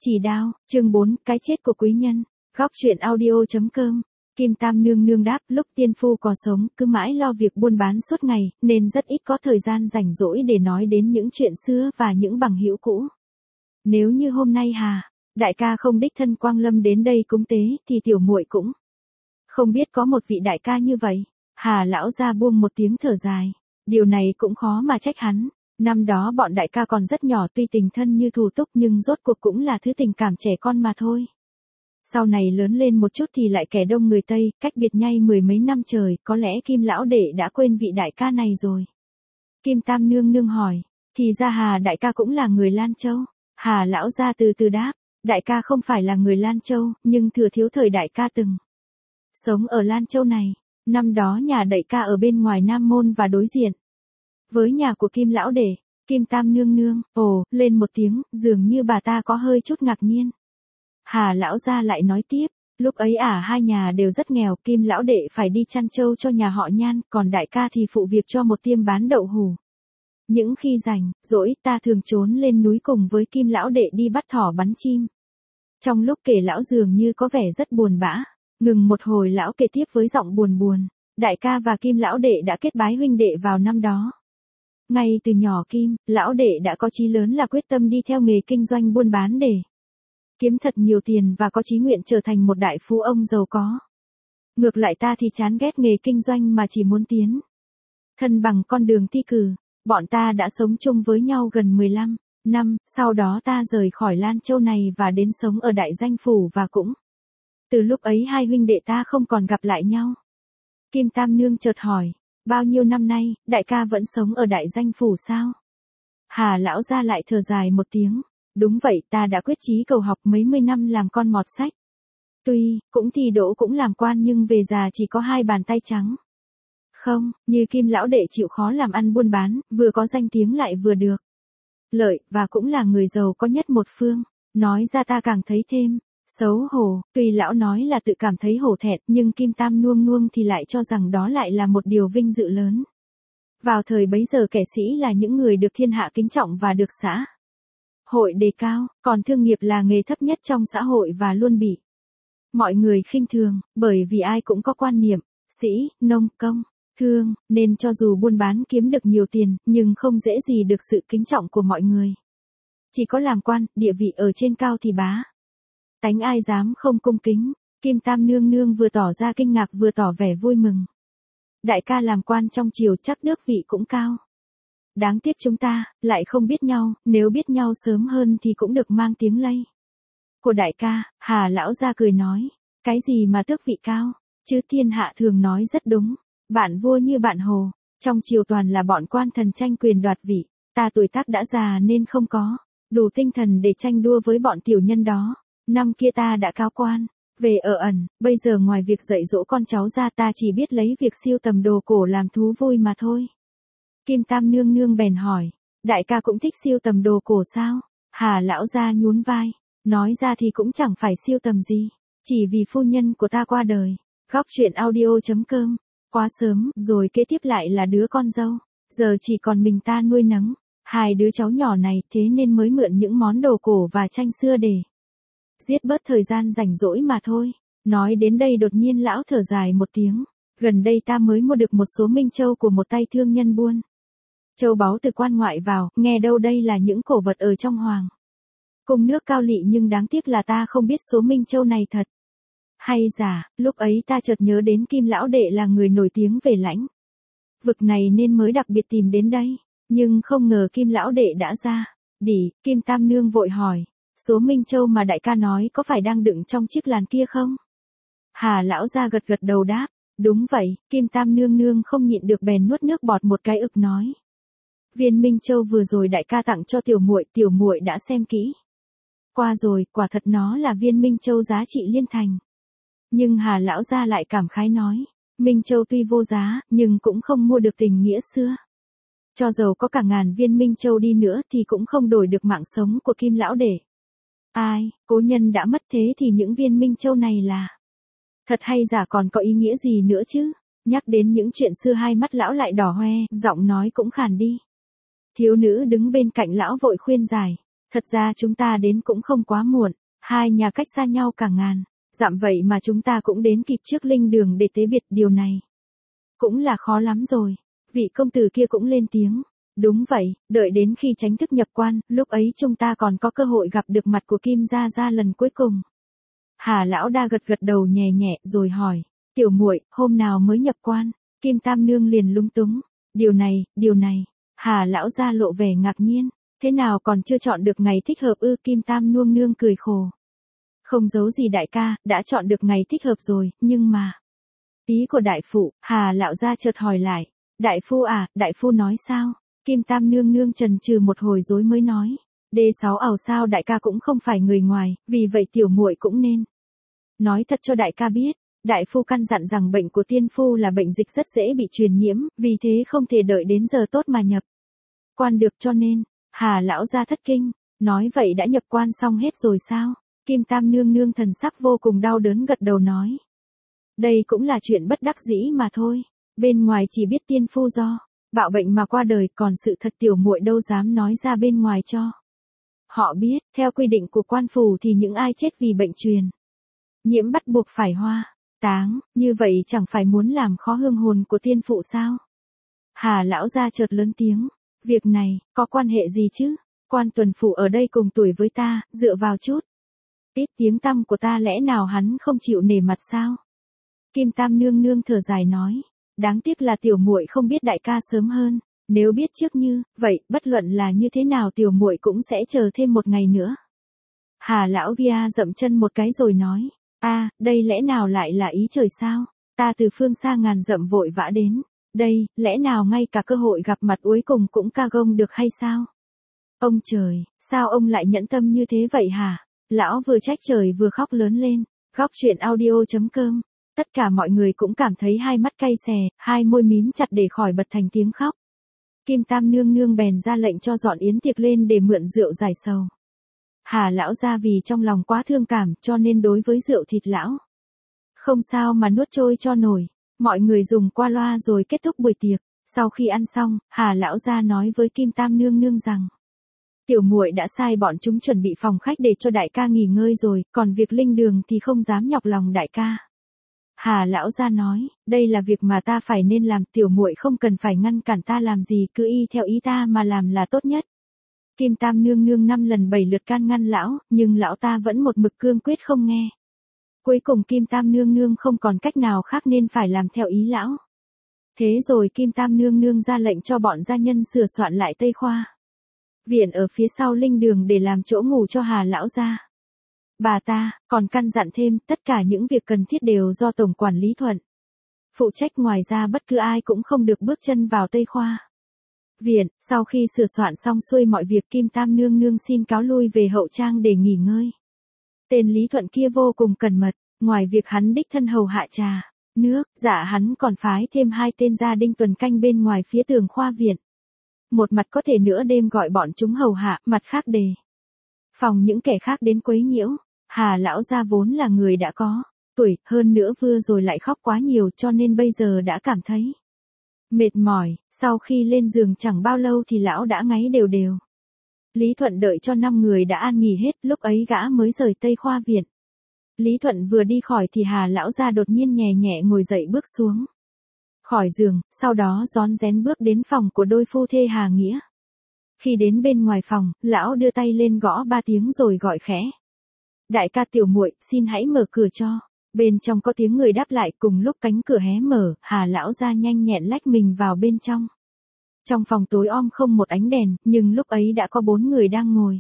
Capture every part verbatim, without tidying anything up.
Chỉ đao, chương bốn, cái chết của quý nhân. Góc truyện audio chấm com. Kim Tam nương nương đáp, lúc tiên phu còn sống, cứ mãi lo việc buôn bán suốt ngày, nên rất ít có thời gian rảnh rỗi để nói đến những chuyện xưa và những bằng hữu cũ. Nếu như hôm nay Hà, đại ca không đích thân quang lâm đến đây cúng tế, thì tiểu muội cũng không biết có một vị đại ca như vậy. Hà lão gia buông một tiếng thở dài. Điều này cũng khó mà trách hắn. Năm đó bọn đại ca còn rất nhỏ, tuy tình thân như thù túc nhưng rốt cuộc cũng là thứ tình cảm trẻ con mà thôi. Sau này lớn lên một chút thì lại kẻ đông người Tây, cách biệt nhai mười mấy năm trời, có lẽ Kim lão đệ đã quên vị đại ca này rồi. Kim Tam nương nương hỏi, thì ra Hà đại ca cũng là người Lan Châu. Hà lão gia từ từ đáp, đại ca không phải là người Lan Châu, nhưng thừa thiếu thời đại ca từng sống ở Lan Châu này. Năm đó nhà đại ca ở bên ngoài Nam Môn và đối diện với nhà của Kim lão đệ. Kim Tam nương nương, ồ, lên một tiếng, dường như bà ta có hơi chút ngạc nhiên. Hà lão gia lại nói tiếp, lúc ấy ả hai nhà đều rất nghèo, Kim lão đệ phải đi chăn trâu cho nhà họ Nhan, còn đại ca thì phụ việc cho một tiệm bán đậu hủ. Những khi rảnh, rỗi, ta thường trốn lên núi cùng với Kim lão đệ đi bắt thỏ bắn chim. Trong lúc kể lão dường như có vẻ rất buồn bã, ngừng một hồi lão kể tiếp với giọng buồn buồn, đại ca và Kim lão đệ đã kết bái huynh đệ vào năm đó. Ngay từ nhỏ Kim, lão đệ đã có chí lớn là quyết tâm đi theo nghề kinh doanh buôn bán để kiếm thật nhiều tiền và có chí nguyện trở thành một đại phú ông giàu có. Ngược lại ta thì chán ghét nghề kinh doanh mà chỉ muốn tiến thân bằng con đường thi cử. Bọn ta đã sống chung với nhau gần mười lăm năm, sau đó ta rời khỏi Lan Châu này và đến sống ở Đại Danh Phủ và cũng từ lúc ấy hai huynh đệ ta không còn gặp lại nhau. Kim Tam nương chợt hỏi, bao nhiêu năm nay, đại ca vẫn sống ở Đại Danh Phủ sao? Hà lão gia lại thở dài một tiếng, đúng vậy, ta đã quyết chí cầu học mấy mươi năm làm con mọt sách. Tuy, cũng thi đỗ cũng làm quan nhưng về già chỉ có hai bàn tay trắng. Không, như Kim lão đệ chịu khó làm ăn buôn bán, vừa có danh tiếng lại vừa được lợi, và cũng là người giàu có nhất một phương. Nói ra ta càng thấy thêm xấu hổ, tuy lão nói là tự cảm thấy hổ thẹn, nhưng Kim Tam nuông nuông thì lại cho rằng đó lại là một điều vinh dự lớn. Vào thời bấy giờ kẻ sĩ là những người được thiên hạ kính trọng và được xã hội đề cao, còn thương nghiệp là nghề thấp nhất trong xã hội và luôn bị mọi người khinh thường, bởi vì ai cũng có quan niệm, sĩ, nông, công, thương, nên cho dù buôn bán kiếm được nhiều tiền, nhưng không dễ gì được sự kính trọng của mọi người. Chỉ có làm quan, địa vị ở trên cao thì bá tánh ai dám không cung kính. Kim Tam nương nương vừa tỏ ra kinh ngạc vừa tỏ vẻ vui mừng. Đại ca làm quan trong triều chắc đức vị cũng cao. Đáng tiếc chúng ta lại không biết nhau, nếu biết nhau sớm hơn thì cũng được mang tiếng lây của đại ca. Hà lão gia cười nói, cái gì mà tước vị cao, chứ thiên hạ thường nói rất đúng, bạn vua như bạn hồ, trong triều toàn là bọn quan thần tranh quyền đoạt vị, ta tuổi tác đã già nên không có đủ tinh thần để tranh đua với bọn tiểu nhân đó. Năm kia ta đã cáo quan về ở ẩn, bây giờ ngoài việc dạy dỗ con cháu ra ta chỉ biết lấy việc siêu tầm đồ cổ làm thú vui mà thôi. Kim Tam nương nương bèn hỏi, đại ca cũng thích siêu tầm đồ cổ sao? Hà lão gia nhún vai, nói ra thì cũng chẳng phải siêu tầm gì, chỉ vì phu nhân của ta qua đời. Góc truyện audio chấm com. Quá sớm, rồi kế tiếp lại là đứa con dâu, giờ chỉ còn mình ta nuôi nấng hai đứa cháu nhỏ này, thế nên mới mượn những món đồ cổ và tranh xưa để giết bớt thời gian rảnh rỗi mà thôi. Nói đến đây đột nhiên lão thở dài một tiếng, gần đây ta mới mua được một số minh châu của một tay thương nhân buôn châu báu từ quan ngoại vào, nghe đâu đây là những cổ vật ở trong hoàng cung nước Cao Lỵ, nhưng đáng tiếc là ta không biết số minh châu này thật hay giả. Lúc ấy ta chợt nhớ đến Kim lão đệ là người nổi tiếng về lãnh vực này nên mới đặc biệt tìm đến đây, nhưng không ngờ Kim lão đệ đã ra đỉ. Kim Tam nương vội hỏi, số minh châu mà đại ca nói có phải đang đựng trong chiếc làn kia không? Hà lão gia gật gật đầu đáp, đúng vậy. Kim Tam nương nương không nhịn được bèn nuốt nước bọt một cái ực nói, viên minh châu vừa rồi đại ca tặng cho tiểu muội, tiểu muội đã xem kỹ qua rồi, quả thật nó là viên minh châu giá trị liên thành. Nhưng Hà lão gia lại cảm khái nói, minh châu tuy vô giá, nhưng cũng không mua được tình nghĩa xưa. Cho dầu có cả ngàn viên minh châu đi nữa thì cũng không đổi được mạng sống của Kim lão đệ. Ai, cố nhân đã mất thế thì những viên minh châu này là thật hay giả còn có ý nghĩa gì nữa chứ? Nhắc đến những chuyện xưa hai mắt lão lại đỏ hoe, giọng nói cũng khàn đi. Thiếu nữ đứng bên cạnh lão vội khuyên giải, Thật ra chúng ta đến cũng không quá muộn, hai nhà cách xa nhau cả ngàn dặm vậy mà chúng ta cũng đến kịp trước linh đường để tế biệt, điều này cũng là khó lắm rồi. Vị công tử kia cũng lên tiếng. Đúng vậy, đợi đến khi chính thức nhập quan, lúc ấy chúng ta còn có cơ hội gặp được mặt của Kim Gia Gia lần cuối cùng. Hà lão đa gật gật đầu nhẹ nhẹ rồi hỏi, tiểu muội, hôm nào mới nhập quan? Kim Tam Nương liền lúng túng. Điều này, điều này. Hà lão gia lộ vẻ ngạc nhiên. Thế nào còn chưa chọn được ngày thích hợp ư? Kim Tam Nương Nương cười khổ. Không giấu gì đại ca, đã chọn được ngày thích hợp rồi, nhưng mà... Ý của đại phụ, Hà lão gia chợt hỏi lại. Đại phu à, đại phu nói sao? Kim Tam Nương Nương chần chừ một hồi rồi mới nói. Đê sáu ảo sao đại ca cũng không phải người ngoài, vì vậy tiểu muội cũng nên nói thật cho đại ca biết. Đại phu căn dặn rằng bệnh của tiên phu là bệnh dịch rất dễ bị truyền nhiễm, vì thế không thể đợi đến giờ tốt mà nhập quan được, cho nên, Hà lão gia thất kinh, nói vậy đã nhập quan xong hết rồi sao? Kim Tam Nương Nương thần sắc vô cùng đau đớn gật đầu nói. Đây cũng là chuyện bất đắc dĩ mà thôi, bên ngoài chỉ biết tiên phu do bạo bệnh mà qua đời, còn sự thật tiểu muội đâu dám nói ra bên ngoài cho họ biết. Theo quy định của quan phủ thì những ai chết vì bệnh truyền nhiễm bắt buộc phải hoa táng, như vậy chẳng phải muốn làm khó hương hồn của tiên phụ sao? Hà lão gia chợt lớn tiếng, việc này, có quan hệ gì chứ? Quan tuần phủ ở đây cùng tuổi với ta, dựa vào chút ít tiếng tăm của ta lẽ nào hắn không chịu nể mặt sao? Kim Tam Nương Nương thở dài nói, đáng tiếc là tiểu muội không biết đại ca sớm hơn, nếu biết trước như vậy, bất luận là như thế nào tiểu muội cũng sẽ chờ thêm một ngày nữa. Hà lão Gia dậm chân một cái rồi nói, a, à, đây lẽ nào lại là ý trời sao? Ta từ phương xa ngàn dặm vội vã đến đây, lẽ nào ngay cả cơ hội gặp mặt cuối cùng cũng ca gông được hay sao? Ông trời, sao ông lại nhẫn tâm như thế vậy hả? Lão vừa trách trời vừa khóc lớn lên. Góc truyện audio chấm com. Tất cả mọi người cũng cảm thấy hai mắt cay xè, hai môi mím chặt để khỏi bật thành tiếng khóc. Kim Tam Nương Nương bèn ra lệnh cho dọn yến tiệc lên để mượn rượu giải sầu. Hà lão gia vì trong lòng quá thương cảm cho nên đối với rượu thịt lão không sao mà nuốt trôi cho nổi. Mọi người dùng qua loa rồi kết thúc buổi tiệc. Sau khi ăn xong, Hà lão gia nói với Kim Tam Nương Nương rằng, tiểu muội đã sai bọn chúng chuẩn bị phòng khách để cho đại ca nghỉ ngơi rồi, còn việc linh đường thì không dám nhọc lòng đại ca. Hà lão gia nói, đây là việc mà ta phải nên làm, tiểu muội không cần phải ngăn cản ta làm gì, cứ y theo ý ta mà làm là tốt nhất. Kim Tam Nương Nương năm lần bảy lượt can ngăn lão, nhưng lão ta vẫn một mực cương quyết không nghe. Cuối cùng Kim Tam Nương Nương không còn cách nào khác nên phải làm theo ý lão. Thế rồi Kim Tam Nương Nương ra lệnh cho bọn gia nhân sửa soạn lại Tây Khoa viện ở phía sau linh đường để làm chỗ ngủ cho Hà lão gia. Bà ta còn căn dặn thêm tất cả những việc cần thiết đều do tổng quản lý Thuận phụ trách, ngoài ra bất cứ ai cũng không được bước chân vào Tây Khoa viện. Sau khi sửa soạn xong xuôi mọi việc, Kim Tam Nương Nương xin cáo lui về hậu trang để nghỉ ngơi. Tên Lý Thuận kia vô cùng cẩn mật, ngoài việc hắn đích thân hầu hạ trà, nước, dạ hắn còn phái thêm hai tên gia đinh tuần canh bên ngoài phía tường khoa viện. Một mặt có thể nửa đêm gọi bọn chúng hầu hạ, mặt khác đề phòng những kẻ khác đến quấy nhiễu. Hà lão gia vốn là người đã có tuổi, hơn nữa vừa rồi lại khóc quá nhiều cho nên bây giờ đã cảm thấy mệt mỏi. Sau khi lên giường chẳng bao lâu thì lão đã ngáy đều đều. Lý Thuận đợi cho năm người đã an nghỉ hết, lúc ấy gã mới rời Tây Khoa viện. Lý Thuận vừa đi khỏi thì Hà lão gia đột nhiên nhẹ nhẹ ngồi dậy bước xuống khỏi giường, sau đó rón rén bước đến phòng của đôi phu thê Hà Nghĩa. Khi đến bên ngoài phòng, lão đưa tay lên gõ ba tiếng rồi gọi khẽ. Đại ca tiểu muội, xin hãy mở cửa cho. Bên trong có tiếng người đáp lại, cùng lúc cánh cửa hé mở, Hà lão gia nhanh nhẹn lách mình vào bên trong. Trong phòng tối om không một ánh đèn, nhưng lúc ấy đã có bốn người đang ngồi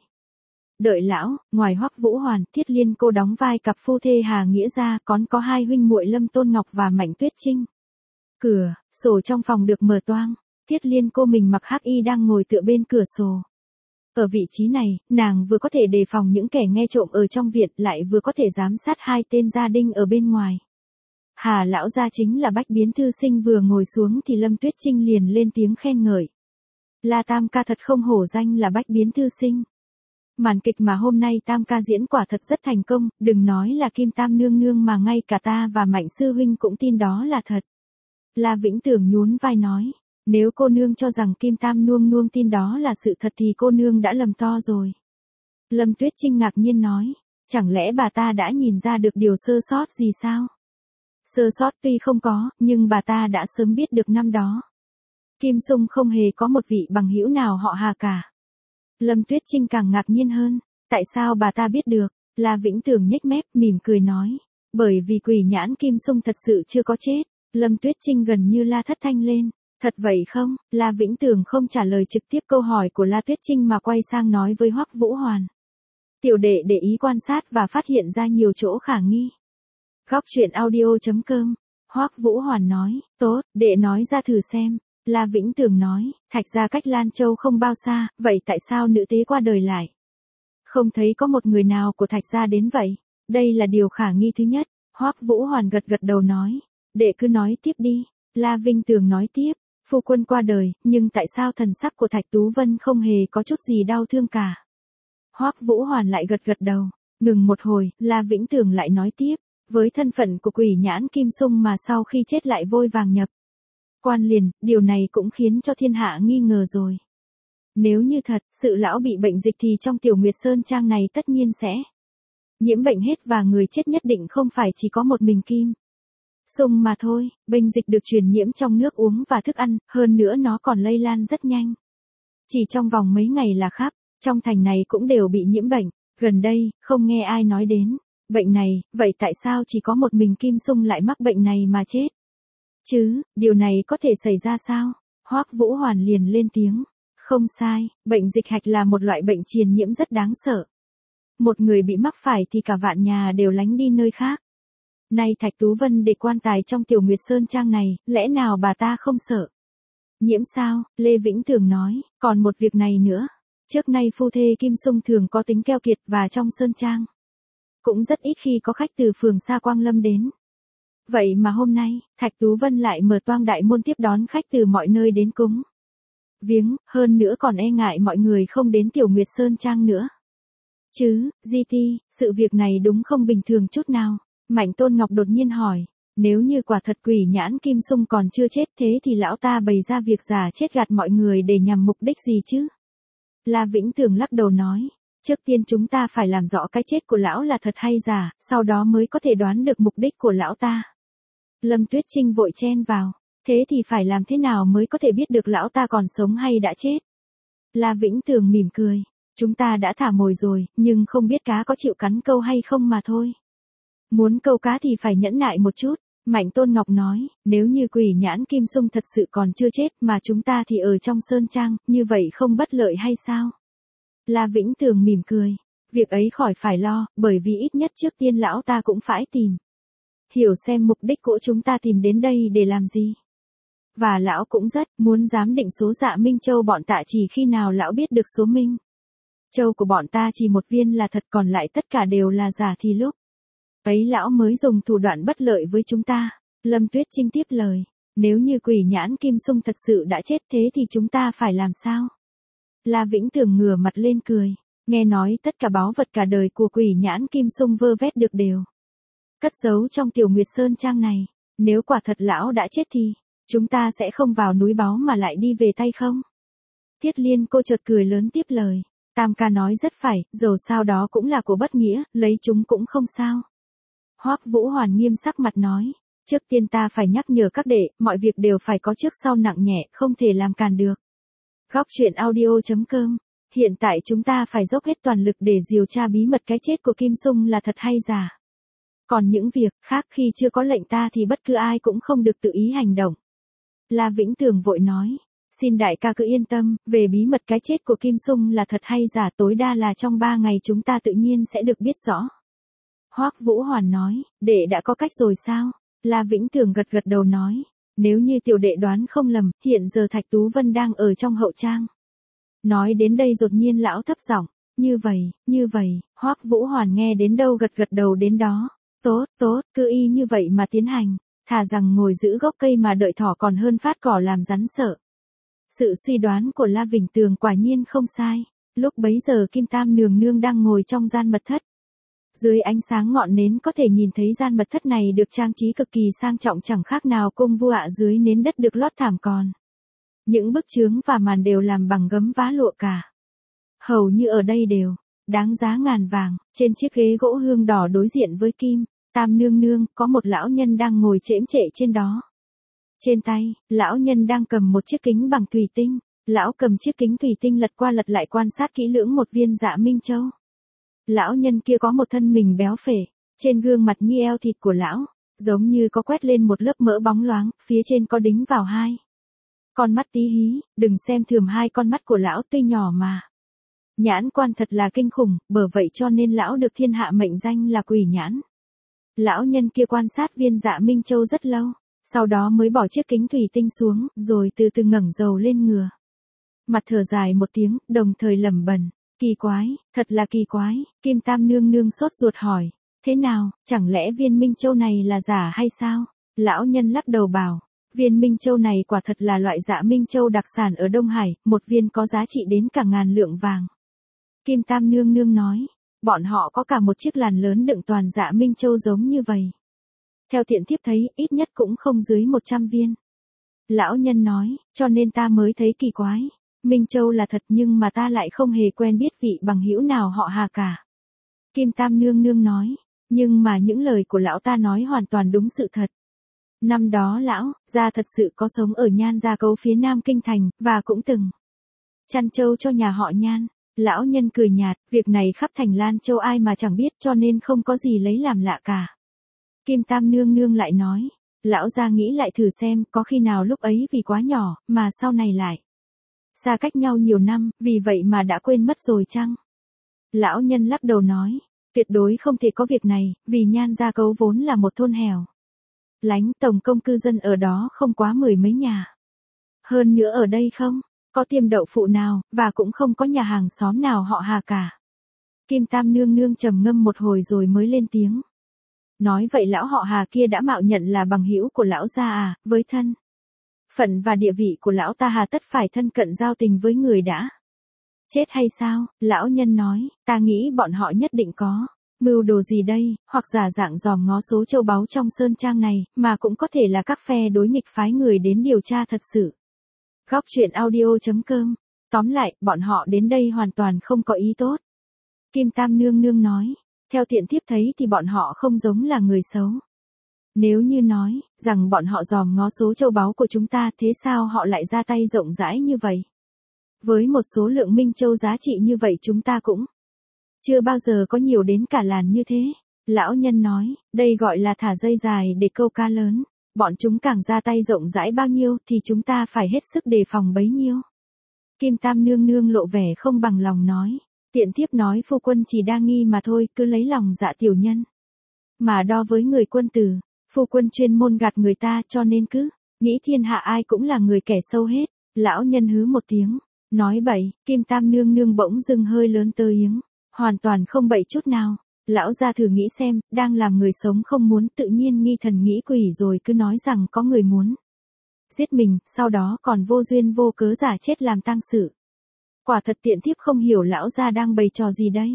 đợi lão, ngoài Hoắc Vũ Hoàn, Thiết Liên cô đóng vai cặp phu thê Hà Nghĩa ra, còn có hai huynh muội Lâm Tôn Ngọc và Mạnh Tuyết Trinh. Cửa sổ trong phòng được mở toang, Thiết Liên cô mình mặc hắc y đang ngồi tựa bên cửa sổ. Ở vị trí này, nàng vừa có thể đề phòng những kẻ nghe trộm ở trong viện, lại vừa có thể giám sát hai tên gia đinh ở bên ngoài. Hà lão gia chính là Bách Biến Thư Sinh vừa ngồi xuống thì Lâm Tuyết Trinh liền lên tiếng khen ngợi. La Tam ca thật không hổ danh là Bách Biến Thư Sinh. Màn kịch mà hôm nay Tam ca diễn quả thật rất thành công, đừng nói là Kim Tam Nương Nương mà ngay cả ta và Mạnh sư huynh cũng tin đó là thật. La Vĩnh Tường nhún vai nói, nếu cô nương cho rằng Kim Tam Nương Nương tin đó là sự thật thì cô nương đã lầm to rồi. Lâm Tuyết Trinh ngạc nhiên nói, chẳng lẽ bà ta đã nhìn ra được điều sơ sót gì sao? Sơ sót tuy không có, nhưng bà ta đã sớm biết được năm đó. Kim Sung không hề có một vị bằng hữu nào họ Hà cả. Lâm Tuyết Trinh càng ngạc nhiên hơn, tại sao bà ta biết được? La Vĩnh Tường nhếch mép mỉm cười nói, bởi vì quỷ nhãn Kim Sung thật sự chưa có chết. Lâm Tuyết Trinh gần như la thất thanh lên, thật vậy không? La Vĩnh Tường không trả lời trực tiếp câu hỏi của La Tuyết Trinh mà quay sang nói với Hoắc Vũ Hoàn. Tiểu đệ để ý quan sát và phát hiện ra nhiều chỗ khả nghi. Góc truyện audio chấm com. Hoắc Vũ Hoàn nói, tốt, đệ nói ra thử xem. La Vĩnh Tường nói, Thạch gia cách Lan Châu không bao xa, vậy tại sao nữ tế qua đời lại? Không thấy có một người nào của Thạch gia đến vậy. Đây là điều khả nghi thứ nhất. Hoắc Vũ Hoàn gật gật đầu nói, đệ cứ nói tiếp đi. La Vĩnh Tường nói tiếp, phu quân qua đời, nhưng tại sao thần sắc của Thạch Tú Vân không hề có chút gì đau thương cả? Hoắc Vũ Hoàn lại gật gật đầu, ngừng một hồi, La Vĩnh Tường lại nói tiếp, với thân phận của quỷ nhãn Kim Sung mà sau khi chết lại vôi vàng nhập quan liền, điều này cũng khiến cho thiên hạ nghi ngờ rồi. Nếu như thật, sự lão bị bệnh dịch thì trong Tiểu Nguyệt Sơn Trang này tất nhiên sẽ nhiễm bệnh hết và người chết nhất định không phải chỉ có một mình Kim Sung mà thôi. Bệnh dịch được truyền nhiễm trong nước uống và thức ăn, hơn nữa nó còn lây lan rất nhanh. Chỉ trong vòng mấy ngày là khắp trong thành này cũng đều bị nhiễm bệnh. Gần đây, không nghe ai nói đến bệnh này, vậy tại sao chỉ có một mình Kim Sung lại mắc bệnh này mà chết? Chứ, điều này có thể xảy ra sao? Hoắc Vũ Hoàn liền lên tiếng. Không sai, bệnh dịch hạch là một loại bệnh truyền nhiễm rất đáng sợ. Một người bị mắc phải thì cả vạn nhà đều lánh đi nơi khác. Nay Thạch Tú Vân để quan tài trong Tiểu Nguyệt Sơn Trang này, lẽ nào bà ta không sợ nhiễm sao? Lê Vĩnh Tường nói, còn một việc này nữa. Trước nay phu thê Kim Sung thường có tính keo kiệt và trong Sơn Trang cũng rất ít khi có khách từ phường xa Quang Lâm đến. Vậy mà hôm nay, Thạch Tú Vân lại mở toang đại môn tiếp đón khách từ mọi nơi đến cúng viếng, hơn nữa còn e ngại mọi người không đến Tiểu Nguyệt Sơn Trang nữa. Chứ, Di Ti, sự việc này đúng không bình thường chút nào. Mạnh Tôn Ngọc đột nhiên hỏi, nếu như quả thật quỷ nhãn Kim Sung còn chưa chết thế thì lão ta bày ra việc giả chết gạt mọi người để nhằm mục đích gì chứ? La Vĩnh Tường lắc đầu nói, trước tiên chúng ta phải làm rõ cái chết của lão là thật hay giả, sau đó mới có thể đoán được mục đích của lão ta. Lâm Tuyết Trinh vội chen vào, thế thì phải làm thế nào mới có thể biết được lão ta còn sống hay đã chết? La Vĩnh Tường mỉm cười, chúng ta đã thả mồi rồi, nhưng không biết cá có chịu cắn câu hay không mà thôi. Muốn câu cá thì phải nhẫn nại một chút. Mạnh Tôn Ngọc nói, nếu như quỷ nhãn Kim Sung thật sự còn chưa chết mà chúng ta thì ở trong Sơn Trang, như vậy không bất lợi hay sao? La Vĩnh Tường mỉm cười, việc ấy khỏi phải lo, bởi vì ít nhất trước tiên lão ta cũng phải tìm hiểu xem mục đích của chúng ta tìm đến đây để làm gì. Và lão cũng rất muốn giám định số Dạ Minh Châu bọn tạ chỉ khi nào lão biết được số Minh Châu của bọn ta chỉ một viên là thật còn lại tất cả đều là giả thì lúc ấy lão mới dùng thủ đoạn bất lợi với chúng ta. Lâm Tuyết Trinh tiếp lời, nếu như quỷ nhãn Kim Sung thật sự đã chết thế thì chúng ta phải làm sao? La Vĩnh Tường ngửa mặt lên cười, nghe nói tất cả báu vật cả đời của quỷ nhãn Kim Sung vơ vét được đều cất giấu trong Tiểu Nguyệt Sơn Trang này. Nếu quả thật lão đã chết thì chúng ta sẽ không vào núi báu mà lại đi về tay không? Thiết Liên cô chợt cười lớn tiếp lời, Tam ca nói rất phải, dầu sao đó cũng là của bất nghĩa, lấy chúng cũng không sao. Hoắc Vũ Hoàn nghiêm sắc mặt nói, trước tiên ta phải nhắc nhở các đệ, mọi việc đều phải có trước sau nặng nhẹ, không thể làm càn được. Góc truyện audio chấm com. Hiện tại chúng ta phải dốc hết toàn lực để điều tra bí mật cái chết của Kim Sung là thật hay giả. Còn những việc khác khi chưa có lệnh ta thì bất cứ ai cũng không được tự ý hành động. La Vĩnh Tường vội nói, xin đại ca cứ yên tâm, về bí mật cái chết của Kim Sung là thật hay giả tối đa là trong ba ngày chúng ta tự nhiên sẽ được biết rõ. Hoắc Vũ Hoàn nói, đệ đã có cách rồi sao? La Vĩnh Tường gật gật đầu nói, nếu như tiểu đệ đoán không lầm, hiện giờ Thạch Tú Vân đang ở trong hậu trang. Nói đến đây đột nhiên lão thấp giọng, như vậy, như vậy, Hoắc Vũ Hoàn nghe đến đâu gật gật đầu đến đó. Tốt, tốt, cứ y như vậy mà tiến hành, thà rằng ngồi giữ gốc cây mà đợi thỏ còn hơn phát cỏ làm rắn sợ. Sự suy đoán của La Vĩnh Tường quả nhiên không sai. Lúc bấy giờ Kim Tam nương nương đang ngồi trong gian mật thất. Dưới ánh sáng ngọn nến có thể nhìn thấy gian mật thất này được trang trí cực kỳ sang trọng chẳng khác nào cung vua ạ, dưới nến đất được lót thảm còn. Những bức chướng và màn đều làm bằng gấm vá lụa cả. Hầu như ở đây đều đáng giá ngàn vàng, trên chiếc ghế gỗ hương đỏ đối diện với Kim Tam nương nương, có một lão nhân đang ngồi chễm chệ trên đó. Trên tay, lão nhân đang cầm một chiếc kính bằng thủy tinh, lão cầm chiếc kính thủy tinh lật qua lật lại quan sát kỹ lưỡng một viên Dạ Minh Châu. Lão nhân kia có một thân mình béo phệ, trên gương mặt như eo thịt của lão, giống như có quét lên một lớp mỡ bóng loáng, phía trên có đính vào hai con mắt tí hí, đừng xem thường hai con mắt của lão tuy nhỏ mà. Nhãn quan thật là kinh khủng, bởi vậy cho nên lão được thiên hạ mệnh danh là quỷ nhãn. Lão nhân kia quan sát viên Dạ Minh Châu rất lâu, sau đó mới bỏ chiếc kính thủy tinh xuống, rồi từ từ ngẩng đầu lên ngửa. Mặt thở dài một tiếng, đồng thời lẩm bẩm, kỳ quái, thật là kỳ quái. Kim Tam nương nương sốt ruột hỏi, thế nào, chẳng lẽ viên Minh Châu này là giả hay sao? Lão nhân lắc đầu bảo, viên Minh Châu này quả thật là loại Dạ Minh Châu đặc sản ở Đông Hải, một viên có giá trị đến cả ngàn lượng vàng. Kim Tam nương nương nói, bọn họ có cả một chiếc làn lớn đựng toàn Dạ Minh Châu giống như vậy. Theo tiện thiếp thấy, ít nhất cũng không dưới một trăm viên. Lão nhân nói, cho nên ta mới thấy kỳ quái. Minh Châu là thật nhưng mà ta lại không hề quen biết vị bằng hữu nào họ Hà cả. Kim Tam nương nương nói, nhưng mà những lời của lão ta nói hoàn toàn đúng sự thật. Năm đó lão, gia thật sự có sống ở Nhan Gia Cấu phía nam kinh thành, và cũng từng chăn trâu cho nhà họ Nhan. Lão nhân cười nhạt, việc này khắp thành Lan Châu ai mà chẳng biết cho nên không có gì lấy làm lạ cả. Kim Tam nương nương lại nói, lão gia nghĩ lại thử xem có khi nào lúc ấy vì quá nhỏ, mà sau này lại xa cách nhau nhiều năm, vì vậy mà đã quên mất rồi chăng? Lão nhân lắc đầu nói, tuyệt đối không thể có việc này, vì Nhan Gia Cấu vốn là một thôn hẻo lánh, tổng công cư dân ở đó không quá mười mấy nhà. Hơn nữa ở đây không có tiệm đậu phụ nào, và cũng không có nhà hàng xóm nào họ Hà cả. Kim Tam nương nương trầm ngâm một hồi rồi mới lên tiếng. Nói vậy lão họ Hà kia đã mạo nhận là bằng hữu của lão gia à, với thân phận và địa vị của lão ta hà tất phải thân cận giao tình với người đã chết hay sao? Lão nhân nói, ta nghĩ bọn họ nhất định có mưu đồ gì đây, hoặc giả dạng dòm ngó số châu báu trong sơn trang này, mà cũng có thể là các phe đối nghịch phái người đến điều tra thật sự. Góc truyện audio chấm com. Tóm lại, bọn họ đến đây hoàn toàn không có ý tốt. Kim Tam nương nương nói, theo tiện thiếp thấy thì bọn họ không giống là người xấu. Nếu như nói, rằng bọn họ dòm ngó số châu báu của chúng ta, thế sao họ lại ra tay rộng rãi như vậy? Với một số lượng minh châu giá trị như vậy chúng ta cũng chưa bao giờ có nhiều đến cả làn như thế. Lão nhân nói, đây gọi là thả dây dài để câu cá lớn. Bọn chúng càng ra tay rộng rãi bao nhiêu thì chúng ta phải hết sức đề phòng bấy nhiêu. Kim Tam nương nương lộ vẻ không bằng lòng nói, tiện thiếp nói phu quân chỉ đa nghi mà thôi, cứ lấy lòng dạ tiểu nhân mà đo với người quân tử. Phu quân chuyên môn gạt người ta cho nên cứ nghĩ thiên hạ ai cũng là người kẻ sâu hết. Lão nhân hứ một tiếng, nói bậy. Kim Tam nương nương bỗng dưng hơi lớn tơ tiếng, hoàn toàn không bậy chút nào. Lão gia thử nghĩ xem, đang làm người sống không muốn, tự nhiên nghi thần nghĩ quỷ rồi cứ nói rằng có người muốn giết mình, sau đó còn vô duyên vô cớ giả chết làm tang sự. Quả thật tiện thiếp không hiểu lão gia đang bày trò gì đây.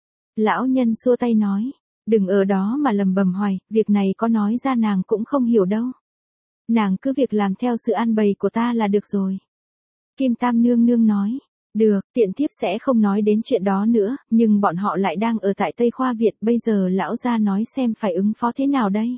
Lão nhân xua tay nói, đừng ở đó mà lầm bầm hoài, việc này có nói ra nàng cũng không hiểu đâu. Nàng cứ việc làm theo sự an bày của ta là được rồi. Kim Tam nương nương nói, được, tiện thiếp sẽ không nói đến chuyện đó nữa, nhưng bọn họ lại đang ở tại Tây Khoa Viện, bây giờ lão gia nói xem phải ứng phó thế nào đây.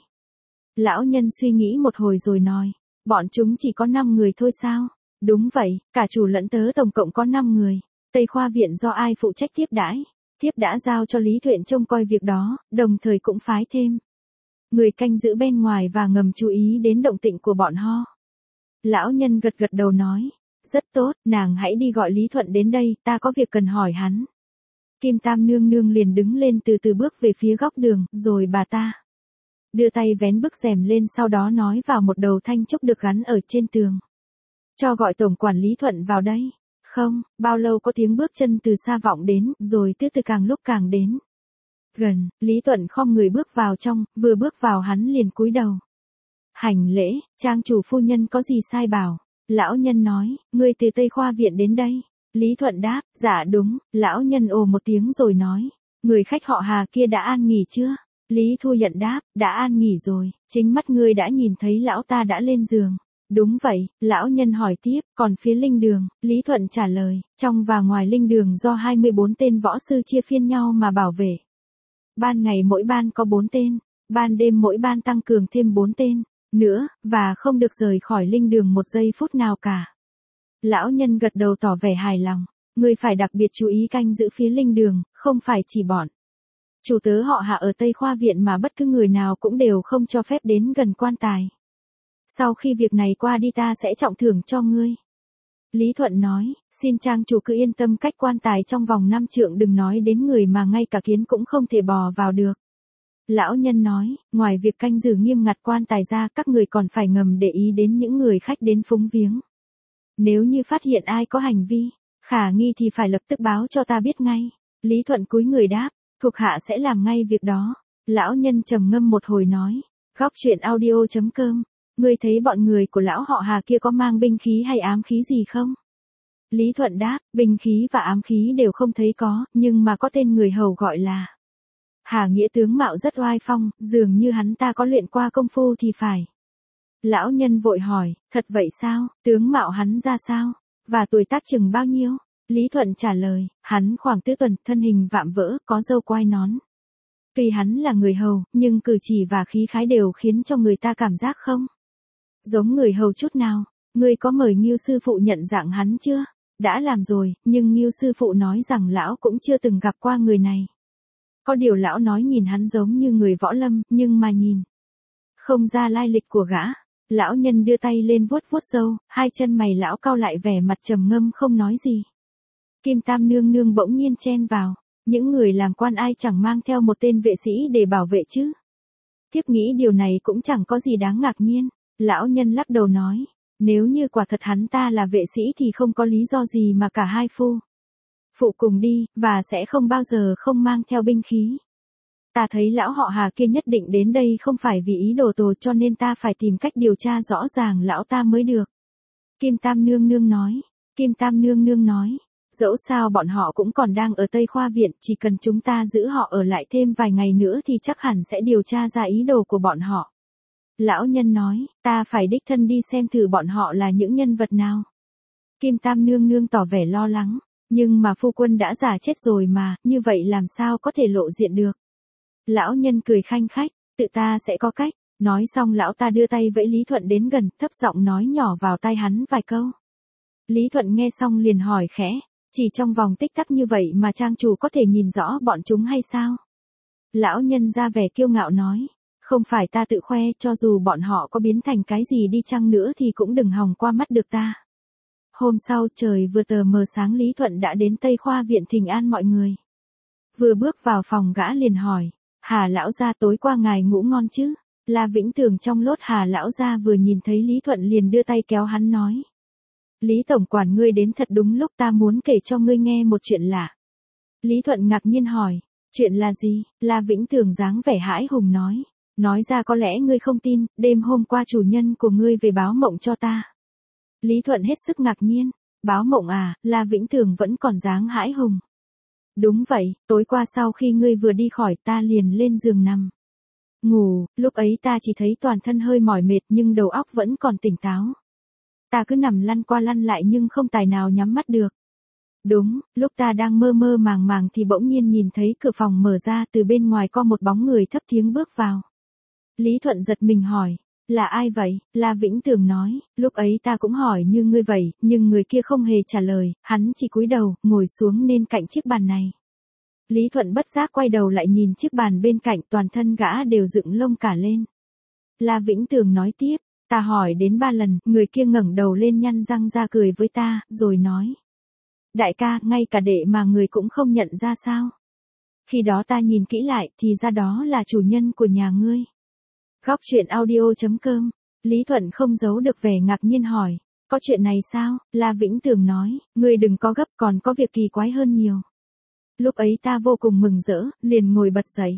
Lão nhân suy nghĩ một hồi rồi nói, bọn chúng chỉ có năm người thôi sao? Đúng vậy, cả chủ lẫn tớ tổng cộng có năm người. Tây Khoa Viện do ai phụ trách tiếp đãi? Thiếp đã giao cho Lý Thuyện trông coi việc đó, đồng thời cũng phái thêm người canh giữ bên ngoài và ngầm chú ý đến động tĩnh của bọn họ. Lão nhân gật gật đầu nói, rất tốt, nàng hãy đi gọi Lý Thuận đến đây, ta có việc cần hỏi hắn. Kim Tam nương nương liền đứng lên từ từ bước về phía góc đường, rồi bà ta đưa tay vén bức rèm lên, sau đó nói vào một đầu thanh trúc được gắn ở trên tường. Cho gọi tổng quản Lý Thuận vào đây. Không, bao lâu có tiếng bước chân từ xa vọng đến, rồi từ từ càng lúc càng đến gần. Lý Thuận khom người bước vào trong, vừa bước vào hắn liền cúi đầu hành lễ, trang chủ phu nhân có gì sai bảo? Lão nhân nói, ngươi từ Tây Khoa Viện đến đây. Lý Thuận đáp, dạ đúng. Lão nhân ồ một tiếng rồi nói, người khách họ Hà kia đã an nghỉ chưa? Lý Thu Nhận đáp, đã an nghỉ rồi, chính mắt ngươi đã nhìn thấy lão ta đã lên giường. Đúng vậy, lão nhân hỏi tiếp, còn phía linh đường, Lý Thuận trả lời, trong và ngoài linh đường do hai mươi bốn tên võ sư chia phiên nhau mà bảo vệ. Ban ngày mỗi ban có bốn tên, ban đêm mỗi ban tăng cường thêm bốn tên, nữa, và không được rời khỏi linh đường một giây phút nào cả. Lão nhân gật đầu tỏ vẻ hài lòng, ngươi phải đặc biệt chú ý canh giữ phía linh đường, không phải chỉ bọn chủ tớ họ Hạ ở Tây Khoa Viện mà bất cứ người nào cũng đều không cho phép đến gần quan tài. Sau khi việc này qua đi ta sẽ trọng thưởng cho ngươi. Lý Thuận nói, xin trang chủ cứ yên tâm cách quan tài trong vòng năm trượng đừng nói đến người mà ngay cả kiến cũng không thể bò vào được. Lão nhân nói, ngoài việc canh giữ nghiêm ngặt quan tài ra các người còn phải ngầm để ý đến những người khách đến phúng viếng. Nếu như phát hiện ai có hành vi khả nghi thì phải lập tức báo cho ta biết ngay. Lý Thuận cúi người đáp, thuộc hạ sẽ làm ngay việc đó. Lão nhân trầm ngâm một hồi nói, góc truyện audio chấm com, ngươi thấy bọn người của lão họ Hà kia có mang binh khí hay ám khí gì không? Lý Thuận đáp, binh khí và ám khí đều không thấy có, nhưng mà có tên người hầu gọi là Hà Nghĩa tướng mạo rất oai phong, dường như hắn ta có luyện qua công phu thì phải. Lão nhân vội hỏi, thật vậy sao, tướng mạo hắn ra sao, và tuổi tác chừng bao nhiêu? Lý Thuận trả lời, hắn khoảng tứ tuần, thân hình vạm vỡ, có râu quai nón. Tuy hắn là người hầu, nhưng cử chỉ và khí khái đều khiến cho người ta cảm giác không giống người hầu chút nào. Ngươi có mời Ngưu sư phụ nhận dạng hắn chưa? Đã làm rồi, nhưng Ngưu sư phụ nói rằng lão cũng chưa từng gặp qua người này. Có điều lão nói nhìn hắn giống như người võ lâm, nhưng mà nhìn không ra lai lịch của gã. Lão nhân đưa tay lên vuốt vuốt râu, hai chân mày lão cau lại vẻ mặt trầm ngâm không nói gì. Kim Tam nương nương bỗng nhiên chen vào, những người làm quan ai chẳng mang theo một tên vệ sĩ để bảo vệ chứ? Thiếp nghĩ điều này cũng chẳng có gì đáng ngạc nhiên. Lão nhân lắc đầu nói, nếu như quả thật hắn ta là vệ sĩ thì không có lý do gì mà cả hai phu phụ cùng đi, và sẽ không bao giờ không mang theo binh khí. Ta thấy lão họ Hà kia nhất định đến đây không phải vì ý đồ tồi, cho nên ta phải tìm cách điều tra rõ ràng lão ta mới được. Kim Tam nương nương nói, Kim Tam nương nương nói, dẫu sao bọn họ cũng còn đang ở Tây Khoa Viện, chỉ cần chúng ta giữ họ ở lại thêm vài ngày nữa thì chắc hẳn sẽ điều tra ra ý đồ của bọn họ. Lão nhân nói, ta phải đích thân đi xem thử bọn họ là những nhân vật nào. Kim Tam nương nương tỏ vẻ lo lắng, nhưng mà phu quân đã già chết rồi mà, như vậy làm sao có thể lộ diện được. Lão nhân cười khanh khách, tự ta sẽ có cách. Nói xong lão ta đưa tay vẫy Lý Thuận đến gần, thấp giọng nói nhỏ vào tai hắn vài câu. Lý Thuận nghe xong liền hỏi khẽ, chỉ trong vòng tích tắc như vậy mà trang chủ có thể nhìn rõ bọn chúng hay sao? Lão nhân ra vẻ kiêu ngạo nói, không phải ta tự khoe, cho dù bọn họ có biến thành cái gì đi chăng nữa thì cũng đừng hòng qua mắt được ta. Hôm sau trời vừa tờ mờ sáng Lý Thuận đã đến Tây Khoa Viện thỉnh an mọi người. Vừa bước vào phòng gã liền hỏi, Hà lão gia tối qua ngài ngủ ngon chứ? La Vĩnh Tường trong lốt Hà lão gia vừa nhìn thấy Lý Thuận liền đưa tay kéo hắn nói. Lý tổng quản ngươi đến thật đúng lúc, ta muốn kể cho ngươi nghe một chuyện lạ. Lý Thuận ngạc nhiên hỏi, chuyện là gì? La Vĩnh Tường dáng vẻ hãi hùng nói. Nói ra có lẽ ngươi không tin, đêm hôm qua chủ nhân của ngươi về báo mộng cho ta. Lý Thuận hết sức ngạc nhiên, báo mộng à? La Vĩnh Tường vẫn còn dáng hãi hùng. Đúng vậy, tối qua sau khi ngươi vừa đi khỏi ta liền lên giường nằm ngủ, lúc ấy ta chỉ thấy toàn thân hơi mỏi mệt nhưng đầu óc vẫn còn tỉnh táo. Ta cứ nằm lăn qua lăn lại nhưng không tài nào nhắm mắt được. Đúng, lúc ta đang mơ mơ màng màng thì bỗng nhiên nhìn thấy cửa phòng mở ra, từ bên ngoài có một bóng người thấp tiếng bước vào. Lý Thuận giật mình hỏi, là ai vậy? La Vĩnh Tường nói, lúc ấy ta cũng hỏi như ngươi vậy, nhưng người kia không hề trả lời, hắn chỉ cúi đầu, ngồi xuống nên cạnh chiếc bàn này. Lý Thuận bất giác quay đầu lại nhìn chiếc bàn bên cạnh, toàn thân gã đều dựng lông cả lên. La Vĩnh Tường nói tiếp, ta hỏi đến ba lần, người kia ngẩng đầu lên nhăn răng ra cười với ta, rồi nói. Đại ca, ngay cả đệ mà người cũng không nhận ra sao? Khi đó ta nhìn kỹ lại, thì ra đó là chủ nhân của nhà ngươi. Góc truyện audio chấm com, Lý Thuận không giấu được vẻ ngạc nhiên hỏi, có chuyện này sao? La Vĩnh Tường nói, ngươi đừng có gấp, còn có việc kỳ quái hơn nhiều. Lúc ấy ta vô cùng mừng rỡ, liền ngồi bật dậy.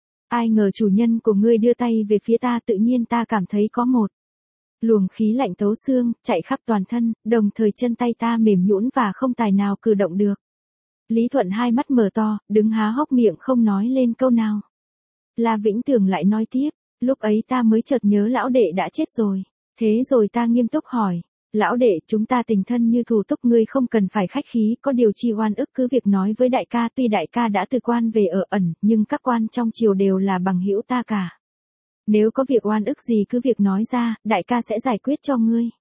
Ai ngờ chủ nhân của ngươi đưa tay về phía ta, tự nhiên ta cảm thấy có một luồng khí lạnh thấu xương, chạy khắp toàn thân, đồng thời chân tay ta mềm nhũn và không tài nào cử động được. Lý Thuận hai mắt mở to, đứng há hốc miệng không nói lên câu nào. La Vĩnh Tường lại nói tiếp, lúc ấy ta mới chợt nhớ lão đệ đã chết rồi. Thế rồi ta nghiêm túc hỏi, lão đệ, chúng ta tình thân như thù túc, ngươi không cần phải khách khí, có điều chi oan ức cứ việc nói với đại ca, tuy đại ca đã từ quan về ở ẩn, nhưng các quan trong triều đều là bằng hữu ta cả. Nếu có việc oan ức gì cứ việc nói ra, đại ca sẽ giải quyết cho ngươi.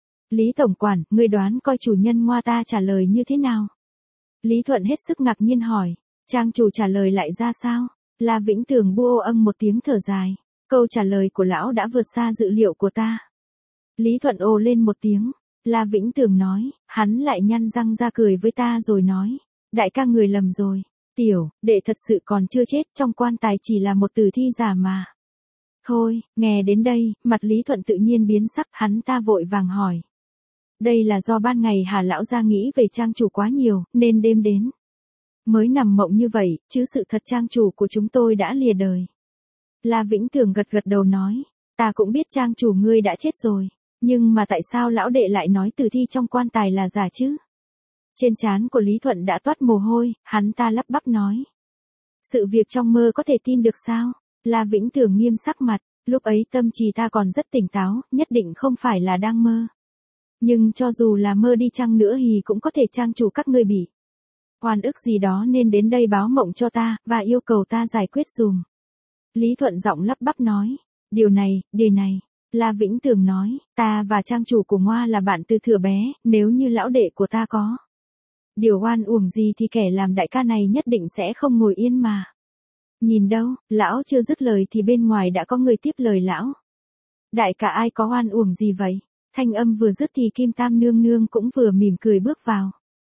Lý tổng quản, ngươi đoán coi chủ nhân Ngoa ta trả lời như thế nào? Lý Thuận hết sức ngạc nhiên hỏi, trang chủ trả lời lại ra sao? La Vĩnh Tường bu ô âm một tiếng thở dài, câu trả lời của lão đã vượt xa dự liệu của ta. Lý Thuận ồ lên một tiếng, La Vĩnh Tường nói, hắn lại nhăn răng ra cười với ta rồi nói, đại ca người lầm rồi, tiểu, đệ thật sự còn chưa chết, trong quan tài chỉ là một tử thi giả mà. Thôi, nghe đến đây, mặt Lý Thuận tự nhiên biến sắc, hắn ta vội vàng hỏi. Đây là do ban ngày Hà lão gia nghĩ về trang chủ quá nhiều, nên đêm đến mới nằm mộng như vậy, chứ sự thật trang chủ của chúng tôi đã lìa đời. La Vĩnh Tường gật gật đầu nói, ta cũng biết trang chủ ngươi đã chết rồi, nhưng mà tại sao lão đệ lại nói tử thi trong quan tài là giả chứ? Trên trán của Lý Thuận đã toát mồ hôi, hắn ta lắp bắp nói. Sự việc trong mơ có thể tin được sao? La Vĩnh Tường nghiêm sắc mặt, lúc ấy tâm trí ta còn rất tỉnh táo, nhất định không phải là đang mơ. Nhưng cho dù là mơ đi chăng nữa thì cũng có thể trang chủ các ngươi bị oan ức gì đó nên đến đây báo mộng cho ta, và yêu cầu ta giải quyết dùm. Lý Thuận giọng lắp bắp nói, điều này, điều này, La Vĩnh Tường nói, ta và trang chủ của Ngoa là bạn từ thuở bé, nếu như lão đệ của ta có điều oan uổng gì thì kẻ làm đại ca này nhất định sẽ không ngồi yên mà. Nhìn đâu, lão chưa dứt lời thì bên ngoài đã có người tiếp lời lão. Đại ca ai có oan uổng gì vậy? Thanh âm vừa dứt thì Kim Tam nương nương cũng vừa mỉm cười bước vào.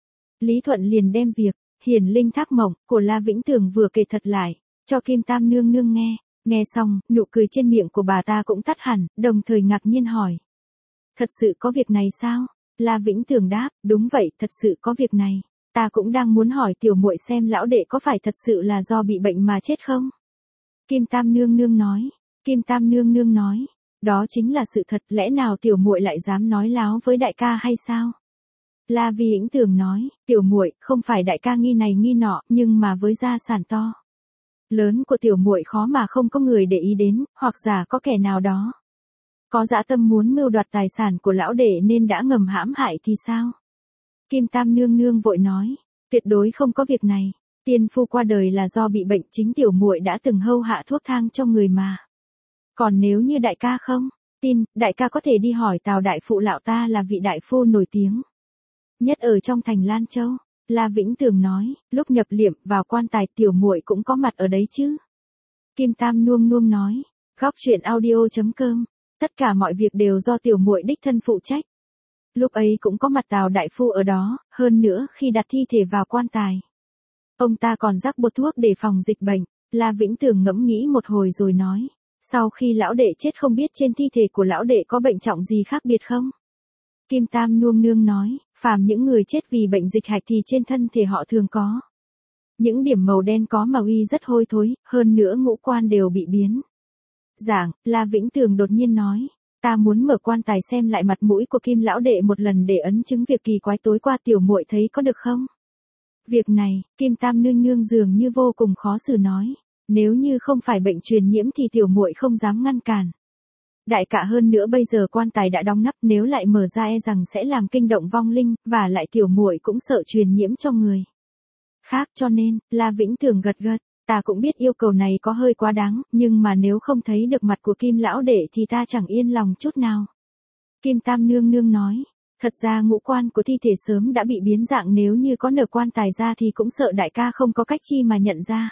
Lý Thuận liền đem việc hiển linh thác mộng của La Vĩnh Tường vừa kể thật lại cho Kim Tam nương nương nghe. Nghe xong, nụ cười trên miệng của bà ta cũng tắt hẳn, đồng thời ngạc nhiên hỏi. Thật sự có việc này sao? La Vĩnh Tường đáp, đúng vậy, thật sự có việc này. Ta cũng đang muốn hỏi tiểu muội xem lão đệ có phải thật sự là do bị bệnh mà chết không? Kim Tam nương nương nói. Kim Tam nương nương nói. Đó chính là sự thật, lẽ nào tiểu muội lại dám nói láo với đại ca hay sao? La Vĩnh Tường nói, tiểu muội, không phải đại ca nghi này nghi nọ, nhưng mà với gia sản to lớn của tiểu muội khó mà không có người để ý đến, hoặc giả có kẻ nào đó có dã tâm muốn mưu đoạt tài sản của lão đệ nên đã ngầm hãm hại thì sao? Kim Tam nương nương vội nói, tuyệt đối không có việc này, tiên phu qua đời là do bị bệnh, chính tiểu muội đã từng hâu hạ thuốc thang cho người mà. Còn nếu như đại ca không tin, đại ca có thể đi hỏi Tào đại phụ lão ta là vị đại phu nổi tiếng nhất ở trong thành Lan Châu. La Vĩnh Tường nói, lúc nhập liệm vào quan tài tiểu muội cũng có mặt ở đấy chứ. Kim Tam nuông nuông nói, góc truyện audio chấm com, tất cả mọi việc đều do tiểu muội đích thân phụ trách. Lúc ấy cũng có mặt Tào đại phu ở đó, hơn nữa khi đặt thi thể vào quan tài, ông ta còn rắc bột thuốc để phòng dịch bệnh. La Vĩnh Tường ngẫm nghĩ một hồi rồi nói, sau khi lão đệ chết không biết trên thi thể của lão đệ có bệnh trọng gì khác biệt không? Kim Tam nuông nương nói, phàm những người chết vì bệnh dịch hạch thì trên thân thể họ thường có những điểm màu đen có màu y rất hôi thối, hơn nữa ngũ quan đều bị biến dạng. La Vĩnh Tường đột nhiên nói, ta muốn mở quan tài xem lại mặt mũi của Kim lão đệ một lần để ấn chứng việc kỳ quái tối qua tiểu muội thấy có được không? Việc này, Kim Tam nương nương dường như vô cùng khó xử nói, nếu như không phải bệnh truyền nhiễm thì tiểu muội không dám ngăn cản. Đại cả hơn nữa bây giờ quan tài đã đóng nắp, nếu lại mở ra e rằng sẽ làm kinh động vong linh, và lại tiểu muội cũng sợ truyền nhiễm cho người khác, cho nên, La Vĩnh Tường gật gật, ta cũng biết yêu cầu này có hơi quá đáng, nhưng mà nếu không thấy được mặt của Kim lão đệ thì ta chẳng yên lòng chút nào. Kim Tam nương nương nói, thật ra ngũ quan của thi thể sớm đã bị biến dạng, nếu như có nở quan tài ra thì cũng sợ đại ca không có cách chi mà nhận ra.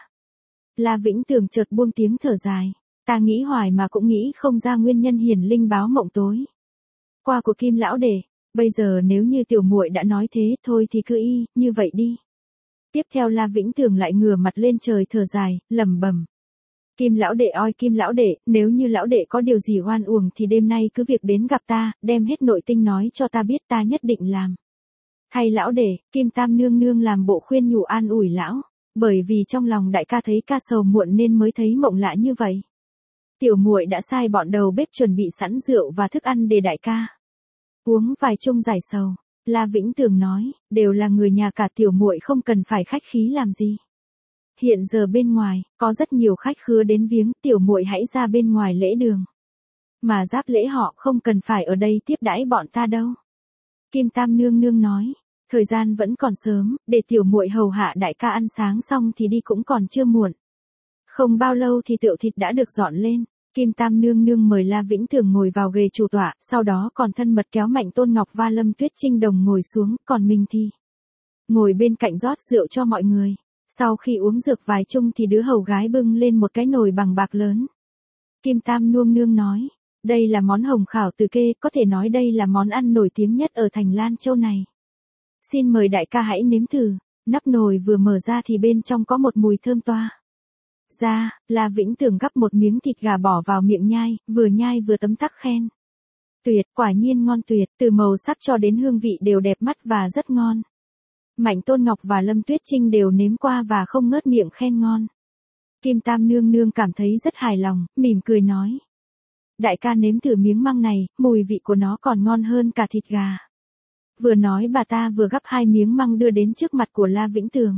La Vĩnh Tường chợt buông tiếng thở dài. Ta nghĩ hoài mà cũng nghĩ không ra nguyên nhân hiển linh báo mộng tối qua của Kim lão đệ. Bây giờ nếu như tiểu muội đã nói thế, thôi thì cứ y như vậy đi. Tiếp theo La Vĩnh Tường lại ngửa mặt lên trời thở dài, lẩm bẩm. Kim lão đệ oi Kim lão đệ, nếu như lão đệ có điều gì oan uổng thì đêm nay cứ việc đến gặp ta, đem hết nội tình nói cho ta biết, ta nhất định làm. Thay lão đệ, Kim Tam nương nương làm bộ khuyên nhủ an ủi lão, bởi vì trong lòng đại ca thấy ca sầu muộn nên mới thấy mộng lạ như vậy. Tiểu muội đã sai bọn đầu bếp chuẩn bị sẵn rượu và thức ăn để đại ca uống vài chung giải sầu. La Vĩnh Tường nói, đều là người nhà cả, tiểu muội không cần phải khách khí làm gì. Hiện giờ bên ngoài có rất nhiều khách khứa đến viếng, tiểu muội hãy ra bên ngoài lễ đường mà giáp lễ họ không cần phải ở đây tiếp đãi bọn ta đâu. Kim Tam nương nương nói, thời gian vẫn còn sớm, để tiểu muội hầu hạ đại ca ăn sáng xong thì đi cũng còn chưa muộn. Không bao lâu thì tựu thịt đã được dọn lên. Kim Tam nương nương mời La Vĩnh Tường ngồi vào ghế chủ tọa, sau đó còn thân mật kéo Mạnh Tôn Ngọc và Lâm Tuyết Trinh đồng ngồi xuống, còn mình thì ngồi bên cạnh rót rượu cho mọi người. Sau khi uống dược vài chung thì đứa hầu gái bưng lên một cái nồi bằng bạc lớn. Kim Tam nương nương nói, đây là món hồng khảo từ kê, có thể nói đây là món ăn nổi tiếng nhất ở thành Lan Châu này. Xin mời đại ca hãy nếm thử. Nắp nồi vừa mở ra thì bên trong có một mùi thơm toa ra. La Vĩnh Tường gắp một miếng thịt gà bỏ vào miệng nhai, vừa nhai vừa tấm tắc khen. Tuyệt, quả nhiên ngon tuyệt, từ màu sắc cho đến hương vị đều đẹp mắt và rất ngon. Mạnh Tôn Ngọc và Lâm Tuyết Trinh đều nếm qua và không ngớt miệng khen ngon. Kim Tam nương nương cảm thấy rất hài lòng, mỉm cười nói. Đại ca nếm thử miếng măng này, mùi vị của nó còn ngon hơn cả thịt gà. Vừa nói bà ta vừa gắp hai miếng măng đưa đến trước mặt của La Vĩnh Tường.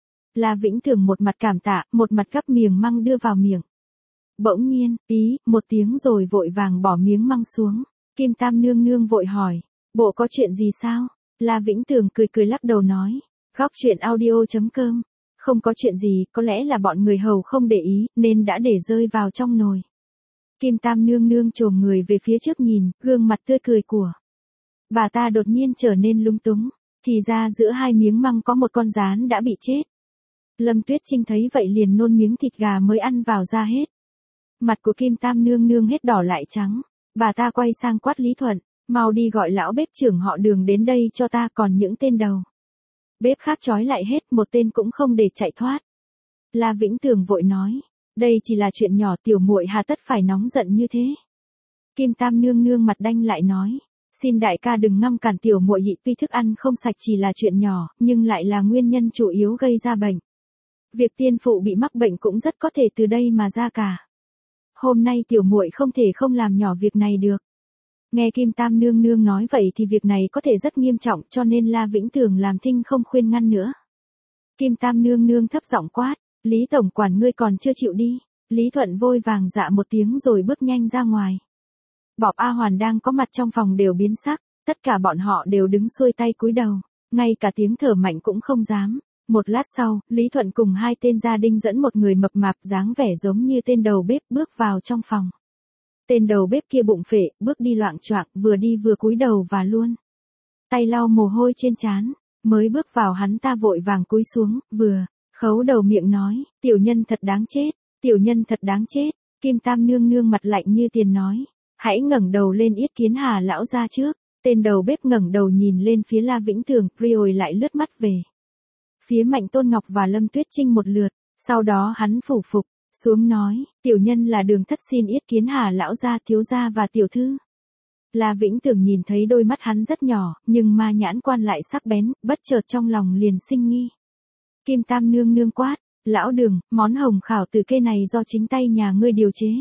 La Vĩnh Tường một mặt cảm tạ, một mặt gắp miếng măng đưa vào miệng. Bỗng nhiên, ý, một tiếng rồi vội vàng bỏ miếng măng xuống. Kim Tam nương nương vội hỏi, bộ có chuyện gì sao? La Vĩnh Tường cười cười lắc đầu nói, góc chuyện audio chấm com. Không có chuyện gì, có lẽ là bọn người hầu không để ý, nên đã để rơi vào trong nồi. Kim Tam nương nương chồm người về phía trước nhìn, gương mặt tươi cười của bà ta đột nhiên trở nên lung túng. Thì ra giữa hai miếng măng có một con gián đã bị chết. Lâm Tuyết Trinh thấy vậy liền nôn miếng thịt gà mới ăn vào ra hết. Mặt của Kim Tam nương nương hết đỏ lại trắng. Bà ta quay sang quát Lý Thuận, mau đi gọi lão bếp trưởng họ Đường đến đây cho ta, còn những tên đầu bếp khác trói lại hết, một tên cũng không để chạy thoát. La Vĩnh Tường vội nói, đây chỉ là chuyện nhỏ, tiểu muội hà tất phải nóng giận như thế. Kim Tam nương nương mặt đanh lại nói, xin đại ca đừng ngăn cản tiểu muội nhị, tuy thức ăn không sạch chỉ là chuyện nhỏ, nhưng lại là nguyên nhân chủ yếu gây ra bệnh. Việc tiên phụ bị mắc bệnh cũng rất có thể từ đây mà ra cả. Hôm nay tiểu muội không thể không làm nhỏ việc này được. Nghe Kim Tam nương nương nói vậy thì việc này có thể rất nghiêm trọng, cho nên La Vĩnh Tường làm thinh không khuyên ngăn nữa. Kim Tam nương nương thấp giọng quát, Lý tổng quản ngươi còn chưa chịu đi. Lý Thuận vội vàng dạ một tiếng rồi bước nhanh ra ngoài. Bọp A Hoàn đang có mặt trong phòng đều biến sắc, tất cả bọn họ đều đứng xuôi tay cúi đầu, ngay cả tiếng thở mạnh cũng không dám. Một lát sau, Lý Thuận cùng hai tên gia đình dẫn một người mập mạp dáng vẻ giống như tên đầu bếp bước vào trong phòng. Tên đầu bếp kia bụng phệ, bước đi loạng choạng, vừa đi vừa cúi đầu và luôn tay lau mồ hôi trên trán. Mới bước vào hắn ta vội vàng cúi xuống, vừa khấu đầu miệng nói, tiểu nhân thật đáng chết, tiểu nhân thật đáng chết. Kim Tam nương nương mặt lạnh như tiền nói, hãy ngẩng đầu lên yết kiến Hà lão ra trước. Tên đầu bếp ngẩng đầu nhìn lên phía La Vĩnh Tường, rồi lại lướt mắt về phía Mạnh Tôn Ngọc và Lâm Tuyết Trinh một lượt, sau đó hắn phủ phục xuống nói, tiểu nhân là Đường thất xin yết kiến Hà lão gia, thiếu gia và tiểu thư. La Vĩnh Tường nhìn thấy đôi mắt hắn rất nhỏ, nhưng ma nhãn quan lại sắc bén, bất chợt trong lòng liền sinh nghi. Kim Tam nương nương quát, lão Đường, món hồng khảo từ kê này do chính tay nhà ngươi điều chế.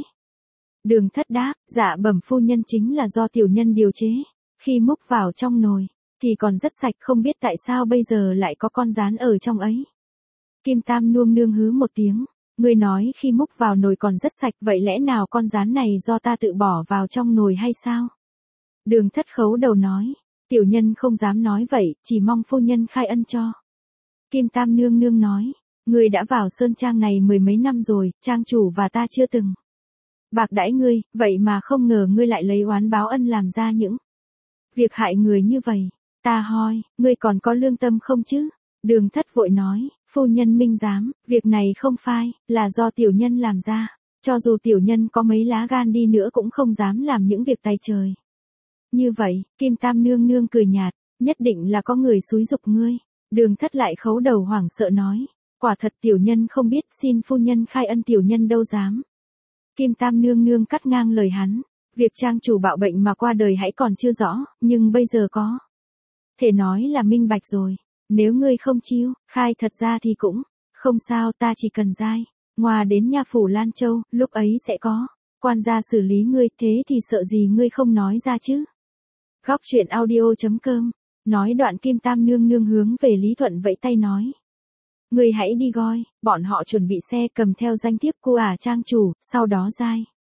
Đường thất đáp, dạ bẩm phu nhân, chính là do tiểu nhân điều chế. Khi múc vào trong nồi thì còn rất sạch, không biết tại sao bây giờ lại có con gián ở trong ấy. Kim Tam nương nương hứ một tiếng, ngươi nói khi múc vào nồi còn rất sạch, vậy lẽ nào con gián này do ta tự bỏ vào trong nồi hay sao? Đường thất khấu đầu nói, tiểu nhân không dám nói vậy, chỉ mong phu nhân khai ân cho. Kim Tam nương nương nói, ngươi đã vào sơn trang này mười mấy năm rồi, trang chủ và ta chưa từng bạc đãi ngươi, vậy mà không ngờ ngươi lại lấy oán báo ân làm ra những việc hại người như vậy. Ta hỏi, ngươi còn có lương tâm không chứ? Đường thất vội nói, phu nhân minh giám, việc này không phai, là do tiểu nhân làm ra. Cho dù tiểu nhân có mấy lá gan đi nữa cũng không dám làm những việc tay trời như vậy. Kim Tam nương nương cười nhạt, nhất định là có người xúi giục ngươi. Đường thất lại khấu đầu hoảng sợ nói, quả thật tiểu nhân không biết, xin phu nhân khai ân, tiểu nhân đâu dám. Kim Tam nương nương cắt ngang lời hắn, việc trang chủ bạo bệnh mà qua đời hãy còn chưa rõ, nhưng bây giờ có thể nói là minh bạch rồi. Nếu ngươi không chiêu khai thật ra thì cũng không sao, ta chỉ cần giai ngoa đến nha phủ Lan Châu, lúc ấy sẽ có quan gia xử lý ngươi, thế thì sợ gì ngươi không nói ra chứ. Góc chuyện audio chấm com. Nói đoạn Kim Tam nương nương hướng về Lý Thuận vẫy tay nói, ngươi hãy đi gọi bọn họ chuẩn bị xe cầm theo danh thiếp cô ả trang chủ, sau đó giai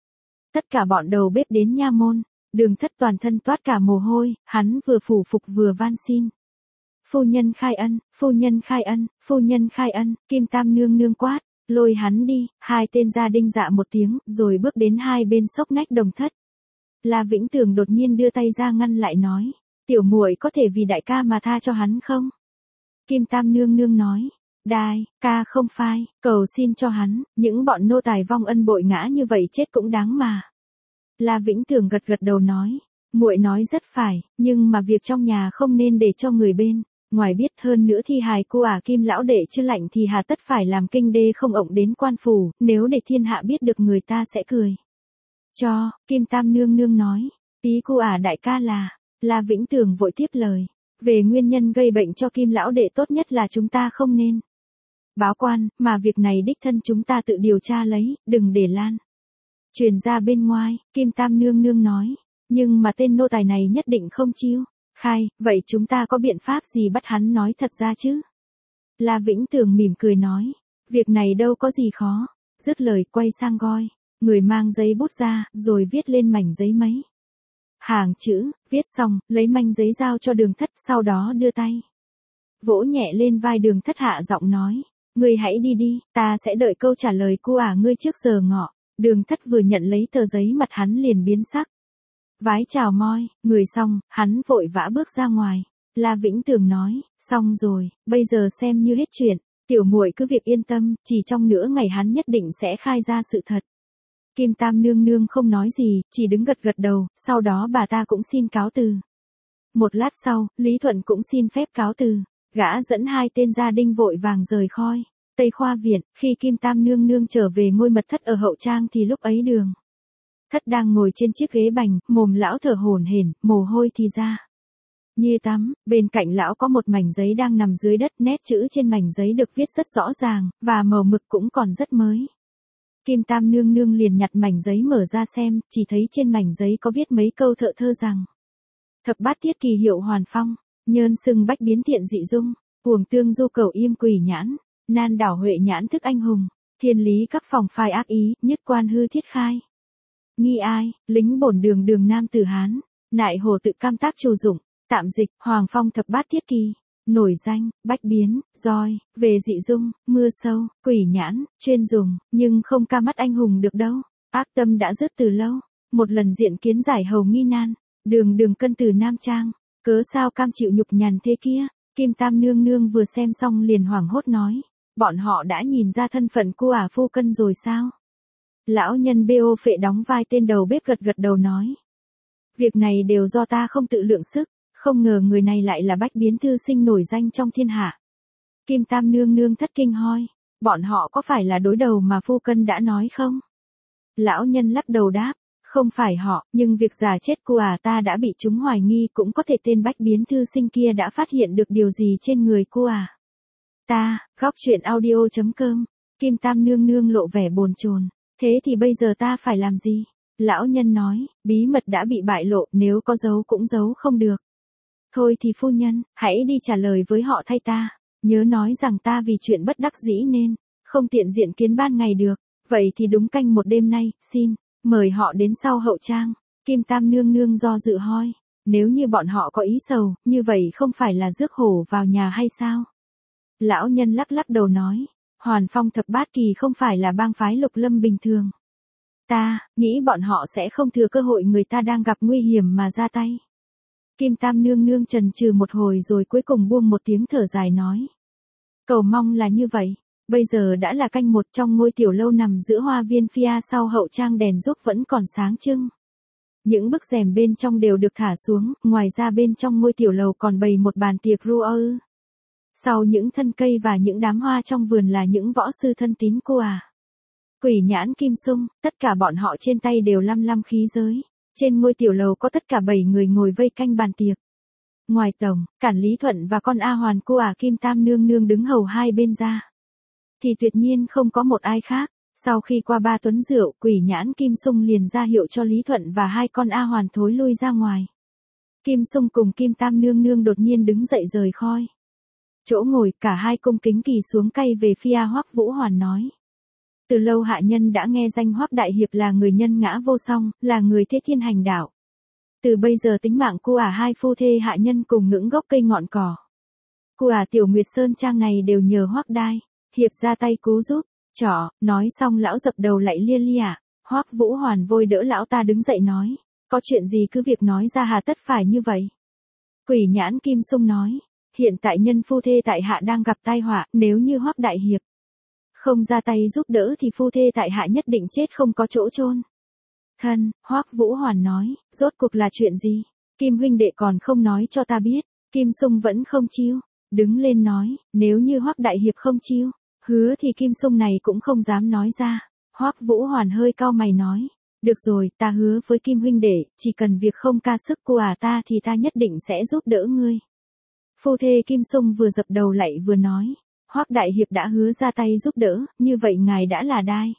Tất cả bọn đầu bếp đến nha môn, Đường Thất toàn thân toát cả mồ hôi, hắn vừa phủ phục vừa van xin. Phu nhân khai ân, phu nhân khai ân, phu nhân khai ân, Kim Tam nương nương quát, lôi hắn đi, hai tên gia đinh dạ một tiếng, rồi bước đến hai bên xốc nách Đồng Thất. La Vĩnh Tường đột nhiên đưa tay ra ngăn lại nói, tiểu muội có thể vì đại ca mà tha cho hắn không? Kim Tam nương nương nói, đai, ca không phai, cầu xin cho hắn, những bọn nô tài vong ân bội ngã như vậy chết cũng đáng mà. La Vĩnh Tường gật gật đầu nói, muội nói rất phải, nhưng mà việc trong nhà không nên để cho người bên ngoài biết, hơn nữa thi hài cô ả Kim lão đệ chưa lạnh thì hà tất phải làm kinh đê không ộng đến quan phủ, nếu để thiên hạ biết được người ta sẽ cười. Cho, Kim Tam nương nương nói, ý cô ả đại ca là, La Vĩnh Tường vội tiếp lời, về nguyên nhân gây bệnh cho Kim lão đệ tốt nhất là chúng ta không nên báo quan, mà việc này đích thân chúng ta tự điều tra lấy, đừng để lan truyền ra bên ngoài. Kim Tam nương nương nói, nhưng mà tên nô tài này nhất định không chịu khai, vậy chúng ta có biện pháp gì bắt hắn nói thật ra chứ? La Vĩnh Tường mỉm cười nói, việc này đâu có gì khó. Dứt lời quay sang Goi, người mang giấy bút ra, rồi viết lên mảnh giấy mấy hàng chữ, viết xong, lấy manh giấy giao cho Đường Thất, sau đó đưa tay vỗ nhẹ lên vai Đường Thất, hạ giọng nói, ngươi hãy đi đi, ta sẽ đợi câu trả lời cô ả ngươi trước giờ ngọ. Đường Thất vừa nhận lấy tờ giấy mặt hắn liền biến sắc. Vái chào moi, người xong, hắn vội vã bước ra ngoài. La Vĩnh Tường nói, xong rồi, bây giờ xem như hết chuyện, tiểu muội cứ việc yên tâm, chỉ trong nửa ngày hắn nhất định sẽ khai ra sự thật. Kim Tam nương nương không nói gì, chỉ đứng gật gật đầu, sau đó bà ta cũng xin cáo từ. Một lát sau, Lý Thuận cũng xin phép cáo từ, gã dẫn hai tên gia đinh vội vàng rời khỏi Tây Khoa Viện. Khi Kim Tam nương nương trở về ngôi mật thất ở hậu trang thì lúc ấy Đường Thất đang ngồi trên chiếc ghế bành, mồm lão thở hổn hển, mồ hôi thì ra như tắm, bên cạnh lão có một mảnh giấy đang nằm dưới đất, nét chữ trên mảnh giấy được viết rất rõ ràng, và màu mực cũng còn rất mới. Kim Tam nương nương liền nhặt mảnh giấy mở ra xem, chỉ thấy trên mảnh giấy có viết mấy câu thợ thơ rằng: Thập bát tiết kỳ hiệu hoàn phong, nhơn sưng bách biến thiện dị dung, cuồng tương du cầu im quỷ nhãn, nan đảo huệ nhãn thức anh hùng, thiên lý các phòng phai ác ý, nhất quan hư thiết khai. Nghi ai, lính bổn đường đường nam tử Hán, nại hồ tự cam tác trù dụng, tạm dịch, Hoàng Phong thập bát tiết kỳ, nổi danh, bách biến, roi, về dị dung, mưa sâu, quỷ nhãn, chuyên dùng, nhưng không ca mắt anh hùng được đâu, ác tâm đã dứt từ lâu, một lần diện kiến giải hầu nghi nan, đường đường cân từ Nam Trang, cớ sao cam chịu nhục nhằn thế kia. Kim Tam nương nương vừa xem xong liền hoảng hốt nói, bọn họ đã nhìn ra thân phận cô ả phu cân rồi sao? Lão nhân bô phệ đóng vai tên đầu bếp gật gật đầu nói, việc này đều do ta không tự lượng sức, không ngờ người này lại là bách biến thư sinh nổi danh trong thiên hạ. Kim Tam nương nương thất kinh hoi, bọn họ có phải là đối đầu mà phu cân đã nói không? Lão nhân lắc đầu đáp, không phải họ, nhưng việc giả chết của ả ta đã bị chúng hoài nghi, cũng có thể tên bách biến thư sinh kia đã phát hiện được điều gì trên người cô ả. Ta, góc truyện audio chấm com, Kim Tam nương nương lộ vẻ bồn chồn, thế thì bây giờ ta phải làm gì? Lão nhân nói, bí mật đã bị bại lộ, nếu có giấu cũng giấu không được. Thôi thì phu nhân, hãy đi trả lời với họ thay ta, nhớ nói rằng ta vì chuyện bất đắc dĩ nên không tiện diện kiến ban ngày được, vậy thì đúng canh một đêm nay, xin mời họ đến sau hậu trang. Kim Tam nương nương do dự hoi, nếu như bọn họ có ý sầu, như vậy không phải là rước hổ vào nhà hay sao? Lão nhân lắc lắc đầu nói, Hoàn Phong thập bát kỳ không phải là bang phái lục lâm bình thường. Ta nghĩ bọn họ sẽ không thừa cơ hội người ta đang gặp nguy hiểm mà ra tay. Kim Tam nương nương chần chừ một hồi rồi cuối cùng buông một tiếng thở dài nói, cầu mong là như vậy. Bây giờ đã là canh một, trong ngôi tiểu lâu nằm giữa hoa viên phía sau hậu trang đèn giúp vẫn còn sáng trưng. Những bức rèm bên trong đều được thả xuống, ngoài ra bên trong ngôi tiểu lầu còn bày một bàn tiệc rượu ư. Sau những thân cây và những đám hoa trong vườn là những võ sư thân tín cô à. Quỷ nhãn Kim Sung, tất cả bọn họ trên tay đều lăm lăm khí giới. Trên ngôi tiểu lầu có tất cả bảy người ngồi vây canh bàn tiệc. Ngoài tổng, Cản Lý Thuận và con A Hoàn cô ả Kim Tam nương nương đứng hầu hai bên ra. Thì tuyệt nhiên không có một ai khác. Sau khi qua ba tuấn rượu, quỷ nhãn Kim Sung liền ra hiệu cho Lý Thuận và hai con A Hoàn thối lui ra ngoài. Kim Sung cùng Kim Tam nương nương đột nhiên đứng dậy rời khỏi chỗ ngồi, cả hai cung kính kỳ xuống cay về phía Hoắc Vũ Hoàn nói, Từ lâu hạ nhân đã nghe danh Hoắc đại hiệp là người nhân ngã vô song, là người thế thiên hành đạo. Từ bây giờ tính mạng cô ả hai phu thê hạ nhân cùng ngưỡng gốc cây ngọn cỏ. Cô ả Tiểu Nguyệt Sơn Trang này đều nhờ Hoắc đại hiệp ra tay cứu giúp. Trỏ, nói xong lão dập đầu lạy lia lia. Hoắc Vũ Hoàn vội đỡ lão ta đứng dậy nói, có chuyện gì cứ việc nói ra, hà tất phải như vậy. Quỷ nhãn Kim Sung nói, hiện tại nhân phu thê tại hạ đang gặp tai họa, nếu như Hoắc đại hiệp không ra tay giúp đỡ thì phu thê tại hạ nhất định chết không có chỗ chôn. Thân, Hoắc Vũ Hoàn nói, rốt cuộc là chuyện gì? Kim huynh đệ còn không nói cho ta biết. Kim Sung vẫn không chiêu, đứng lên nói, nếu như Hoắc đại hiệp không chiêu, hứa thì Kim Sung này cũng không dám nói ra. Hoắc Vũ Hoàn hơi cau mày nói, được rồi, ta hứa với Kim huynh đệ, chỉ cần việc không ca sức của à ta thì ta nhất định sẽ giúp đỡ ngươi. Phu thê Kim Sung vừa dập đầu lạy vừa nói, Hoắc đại hiệp đã hứa ra tay giúp đỡ, như vậy ngài đã là đai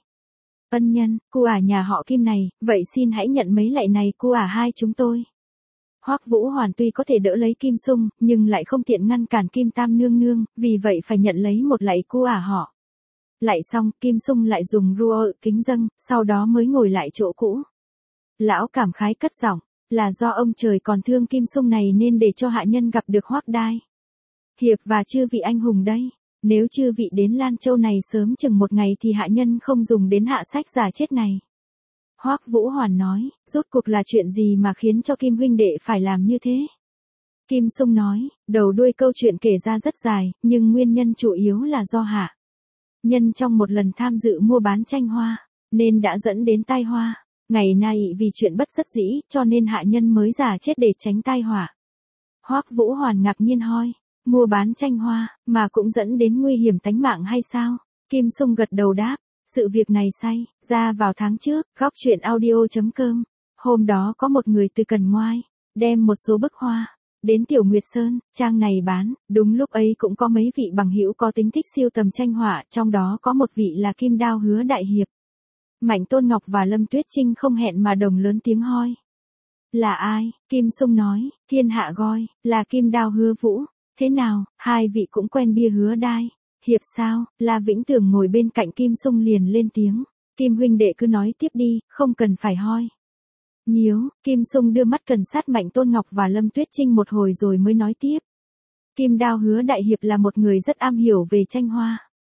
ân nhân, cô ả nhà họ Kim này, vậy xin hãy nhận mấy lạy này cô ả hai chúng tôi. Hoắc Vũ Hoàn tuy có thể đỡ lấy Kim Sung, nhưng lại không tiện ngăn cản Kim Tam nương nương, vì vậy phải nhận lấy một lạy cô ả họ. Lạy xong, Kim Sung lại dùng rua kính dâng, sau đó mới ngồi lại chỗ cũ. Lão cảm khái cất giọng, là do ông trời còn thương Kim Sung này nên để cho hạ nhân gặp được Hoắc đại hiệp và chư vị anh hùng đây. Nếu chư vị đến Lan Châu này sớm chừng một ngày thì hạ nhân không dùng đến hạ sách giả chết này. Hoắc Vũ Hoàn nói, rốt cuộc là chuyện gì mà khiến cho Kim huynh đệ phải làm như thế? Kim Sung nói, đầu đuôi câu chuyện kể ra rất dài, nhưng nguyên nhân chủ yếu là do hạ nhân trong một lần tham dự mua bán tranh hoa, nên đã dẫn đến tai họa. Ngày nay vì chuyện bất đắc dĩ, cho nên hạ nhân mới giả chết để tránh tai họa. Hoắc Vũ Hoàn ngạc nhiên hỏi, mua bán tranh hoa, mà cũng dẫn đến nguy hiểm tánh mạng hay sao? Kim Sung gật đầu đáp, sự việc này xảy ra vào tháng trước, góc truyện audio chấm com. Hôm đó có một người từ Cần Ngoai, đem một số bức hoa đến Tiểu Nguyệt Sơn Trang này bán, đúng lúc ấy cũng có mấy vị bằng hữu có tính thích siêu tầm tranh họa, trong đó có một vị là Kim Đao Hứa đại hiệp. Mạnh Tôn Ngọc và Lâm Tuyết Trinh không hẹn mà đồng lớn tiếng hỏi, là ai? Kim Sung nói, thiên hạ gọi là Kim Đao Hứa Vũ. Thế nào, hai vị cũng quen bia Hứa đại hiệp sao? La Vĩnh Tường ngồi bên cạnh Kim Sung liền lên tiếng, Kim huynh đệ cứ nói tiếp đi, không cần phải hỏi nhiều. Kim Sung đưa mắt cần sát Mạnh Tôn Ngọc và Lâm Tuyết Trinh một hồi rồi mới nói tiếp. Kim Đao Hứa đại hiệp là một người rất am hiểu về tranh hoa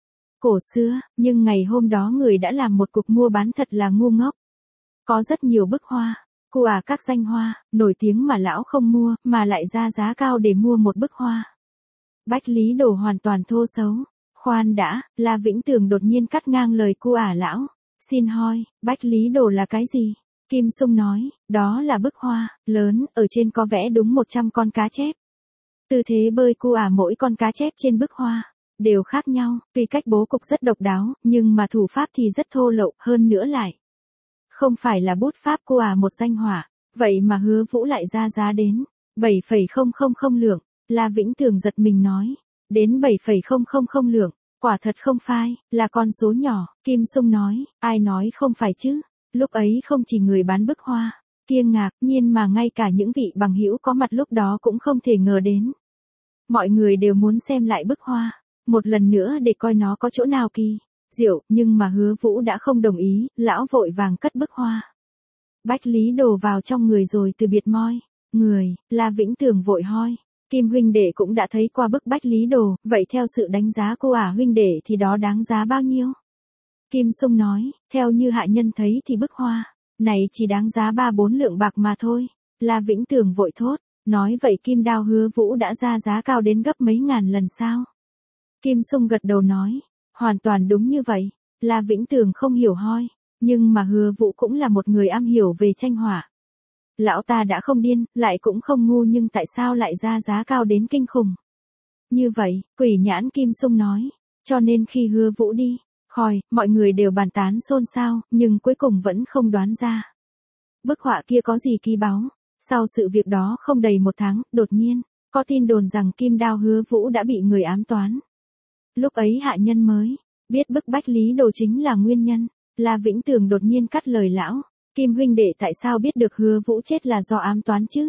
cổ xưa, nhưng ngày hôm đó người đã làm một cuộc mua bán thật là ngu ngốc. Có rất nhiều bức hoa, cô à các danh hoa nổi tiếng mà lão không mua, mà lại ra giá cao để mua một bức hoa. Bách Lý Đồ hoàn toàn thô xấu. Khoan đã, La Vĩnh Tường đột nhiên cắt ngang lời cô ả lão. Xin hỏi, Bách Lý Đồ là cái gì? Kim Sung nói, đó là bức hoa lớn, ở trên có vẽ đúng một trăm con cá chép. Tư thế bơi cô ả mỗi con cá chép trên bức hoa đều khác nhau, tuy cách bố cục rất độc đáo, nhưng mà thủ pháp thì rất thô lậu, hơn nữa lại không phải là bút pháp cô ả một danh họa, vậy mà Hứa Vũ lại ra giá đến bảy phẩy không không không lượng. La Vĩnh Tường giật mình nói, đến bảy phẩy không không không lượng, quả thật không phai, là con số nhỏ. Kim Sung nói, ai nói không phải chứ? Lúc ấy không chỉ người bán bức hoa kia ngạc nhiên mà ngay cả những vị bằng hữu có mặt lúc đó cũng không thể ngờ đến. Mọi người đều muốn xem lại bức hoa một lần nữa để coi nó có chỗ nào kỳ diệu, nhưng mà Hứa Vũ đã không đồng ý, lão vội vàng cất bức hoa Bách Lý Đồ vào trong người rồi từ biệt moi người. La Vĩnh Tường vội hỏi, Kim huynh đệ cũng đã thấy qua bức Bách Lý Đồ, vậy theo sự đánh giá cô ả huynh đệ thì đó đáng giá bao nhiêu? Kim Sung nói, theo như hạ nhân thấy thì bức hoa này chỉ đáng giá ba bốn lượng bạc mà thôi. La Vĩnh Tường vội thốt, nói vậy Kim Đao Hứa Vũ đã ra giá cao đến gấp mấy ngàn lần sao? Kim Sung gật đầu nói, hoàn toàn đúng như vậy. La Vĩnh Tường không hiểu hỏi, nhưng mà Hứa Vũ cũng là một người am hiểu về tranh họa. Lão ta đã không điên, lại cũng không ngu, nhưng tại sao lại ra giá cao đến kinh khủng như vậy? Quỷ nhãn Kim Sung nói, cho nên khi Hứa Vũ đi khỏi, mọi người đều bàn tán xôn xao, nhưng cuối cùng vẫn không đoán ra bức họa kia có gì kỳ báu. Sau sự việc đó không đầy một tháng, đột nhiên có tin đồn rằng Kim Đao Hứa Vũ đã bị người ám toán. Lúc ấy hạ nhân mới biết bức Bách Lý Đồ chính là nguyên nhân. La Vĩnh Tường đột nhiên cắt lời lão, Kim huynh đệ tại sao biết được Hứa Vũ chết là do ám toán chứ?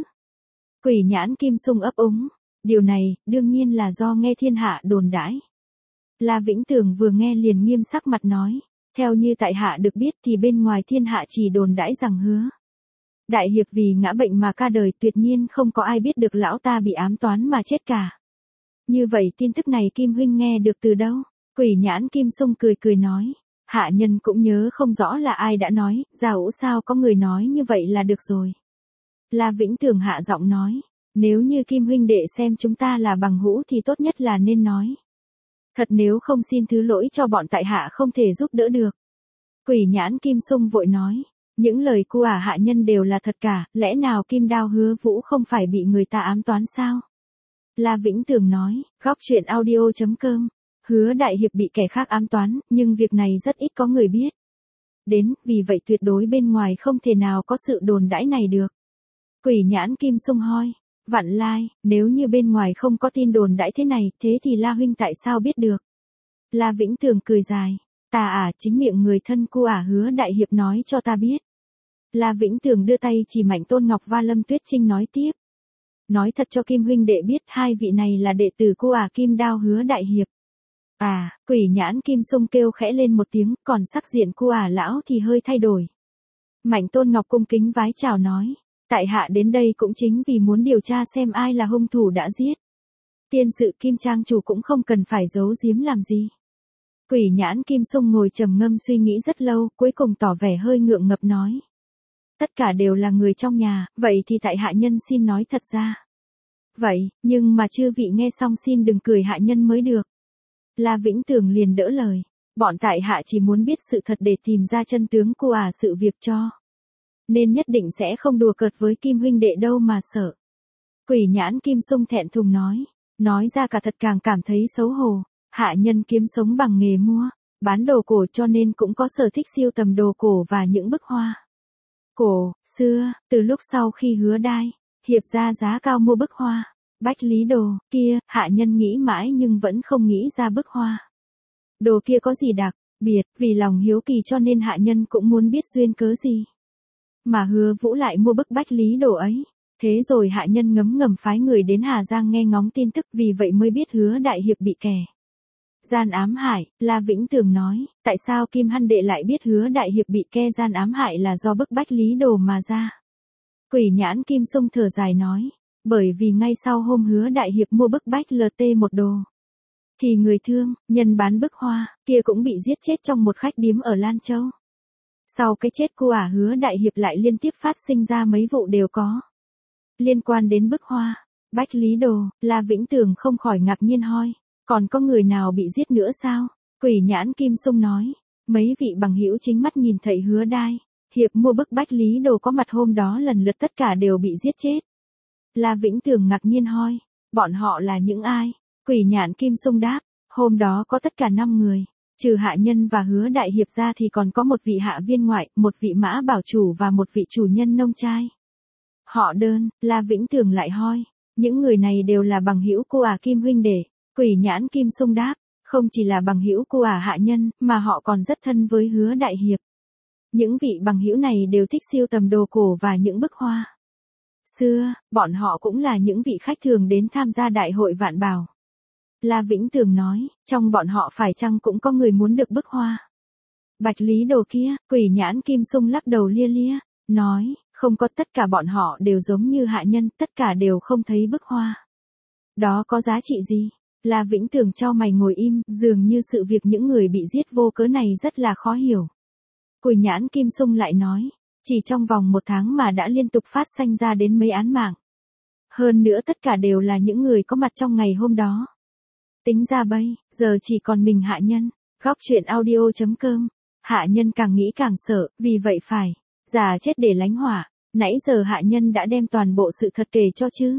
Quỷ nhãn Kim Sung ấp úng, điều này đương nhiên là do nghe thiên hạ đồn đãi. La Vĩnh Tường vừa nghe liền nghiêm sắc mặt nói, Theo như tại hạ được biết thì bên ngoài thiên hạ chỉ đồn đãi rằng Hứa đại hiệp vì ngã bệnh mà ca đời, tuyệt nhiên không có ai biết được lão ta bị ám toán mà chết cả. Như vậy tin tức này Kim huynh nghe được từ đâu? Quỷ nhãn Kim Sung cười cười nói. Hạ nhân cũng nhớ không rõ là ai đã nói, dạo sao có người nói như vậy là được rồi. La Vĩnh Tường hạ giọng nói. Nếu như Kim huynh đệ xem chúng ta là bằng hữu thì tốt nhất là nên nói. Thật nếu không xin thứ lỗi cho bọn tại hạ không thể giúp đỡ được. Quỷ nhãn Kim Sung vội nói. Những lời của ả hạ nhân đều là thật cả, lẽ nào Kim Đao Hứa Vũ không phải bị người ta ám toán sao? La Vĩnh Tường nói, góc truyện audio chấm com. Hứa đại hiệp bị kẻ khác ám toán, nhưng việc này rất ít có người biết. Đến, vì vậy tuyệt đối bên ngoài không thể nào có sự đồn đãi này được. Quỷ nhãn Kim Sung hoi. Vạn Lai, nếu như bên ngoài không có tin đồn đãi thế này, thế thì La huynh tại sao biết được? La Vĩnh Tường cười dài. Ta à, chính miệng người thân cu ả Hứa đại hiệp nói cho ta biết. La Vĩnh Tường đưa tay chỉ Mạnh Tôn Ngọc và Lâm Tuyết Trinh nói tiếp. Nói thật cho Kim huynh đệ biết, hai vị này là đệ tử cu ả Kim Đao Hứa đại hiệp. À, quỷ nhãn Kim Sung kêu khẽ lên một tiếng, còn sắc diện cu ả lão thì hơi thay đổi. Mạnh Tôn Ngọc cung kính vái chào nói. Tại hạ đến đây cũng chính vì muốn điều tra xem ai là hung thủ đã giết. Tiên sự Kim trang chủ cũng không cần phải giấu giếm làm gì. Quỷ nhãn Kim Sung ngồi trầm ngâm suy nghĩ rất lâu, cuối cùng tỏ vẻ hơi ngượng ngập nói. Tất cả đều là người trong nhà, vậy thì tại hạ nhân xin nói thật ra. Vậy, nhưng mà chư vị nghe xong xin đừng cười hạ nhân mới được. La Vĩnh Tường liền đỡ lời. Bọn tại hạ chỉ muốn biết sự thật để tìm ra chân tướng của ả sự việc cho. Nên nhất định sẽ không đùa cợt với Kim huynh đệ đâu mà sợ. Quỷ nhãn Kim Sung thẹn thùng nói. Nói ra cả thật càng cảm thấy xấu hổ. Hạ nhân kiếm sống bằng nghề mua, bán đồ cổ cho nên cũng có sở thích siêu tầm đồ cổ và những bức hoa cổ, xưa, từ lúc sau khi Hứa Đai, hiệp ra giá cao mua bức hoa, bách lý đồ, kia, hạ nhân nghĩ mãi nhưng vẫn không nghĩ ra bức hoa. Đồ kia có gì đặc biệt, vì lòng hiếu kỳ cho nên hạ nhân cũng muốn biết duyên cớ gì. Mà Hứa Vũ lại mua bức bách lý đồ ấy. Thế rồi hạ nhân ngấm ngầm phái người đến Hà Giang nghe ngóng tin tức, vì vậy mới biết Hứa đại hiệp bị kẻ gian ám hại. La Vĩnh Tường nói, tại sao Kim Hăn đệ lại biết Hứa đại hiệp bị kẻ gian ám hại là do bức bách lý đồ mà ra? Quỷ nhãn Kim Sung thở dài nói, bởi vì ngay sau hôm Hứa đại hiệp mua bức bách lờ tê một đồ, thì người thương, nhân bán bức hoa, kia cũng bị giết chết trong một khách điếm ở Lan Châu. Sau cái chết của ả Hứa đại hiệp lại liên tiếp phát sinh ra mấy vụ đều có liên quan đến bức hoa, bách lý đồ. La Vĩnh Tường không khỏi ngạc nhiên hoi. Còn có người nào bị giết nữa sao? Quỷ nhãn Kim Sung nói. Mấy vị bằng hữu chính mắt nhìn thấy Hứa Đai hiệp mua bức bách lý đồ có mặt hôm đó lần lượt tất cả đều bị giết chết. La Vĩnh Tường ngạc nhiên hoi. Bọn họ là những ai? Quỷ nhãn Kim Sung đáp. Hôm đó có tất cả năm người. Trừ hạ nhân và Hứa đại hiệp ra thì còn có một vị hạ viên ngoại, một vị mã bảo chủ và một vị chủ nhân nông trai. Họ đơn. La Vĩnh Tường lại hoi. Những người này đều là bằng hữu của ả Kim huynh đệ. Quỷ nhãn Kim Sung đáp. Không chỉ là bằng hữu của ả hạ nhân, mà họ còn rất thân với Hứa đại hiệp. Những vị bằng hữu này đều thích siêu tầm đồ cổ và những bức hoa xưa, bọn họ cũng là những vị khách thường đến tham gia đại hội vạn bảo. La Vĩnh Tường nói, trong bọn họ phải chăng cũng có người muốn được bức hoa bạch lý đồ kia? Quỷ nhãn Kim Sung lắc đầu lia lia, nói, không có, tất cả bọn họ đều giống như hạ nhân, tất cả đều không thấy bức hoa đó có giá trị gì. La Vĩnh Tường chau mày ngồi im, dường như sự việc những người bị giết vô cớ này rất là khó hiểu. Quỷ nhãn Kim Sung lại nói, chỉ trong vòng một tháng mà đã liên tục phát sanh ra đến mấy án mạng. Hơn nữa tất cả đều là những người có mặt trong ngày hôm đó. Tính ra bây giờ chỉ còn mình hạ nhân. Góc truyện audio chấm com. Hạ nhân càng nghĩ càng sợ, vì vậy phải giả chết để lánh hỏa. Nãy giờ hạ nhân đã đem toàn bộ sự thật kể cho chứ.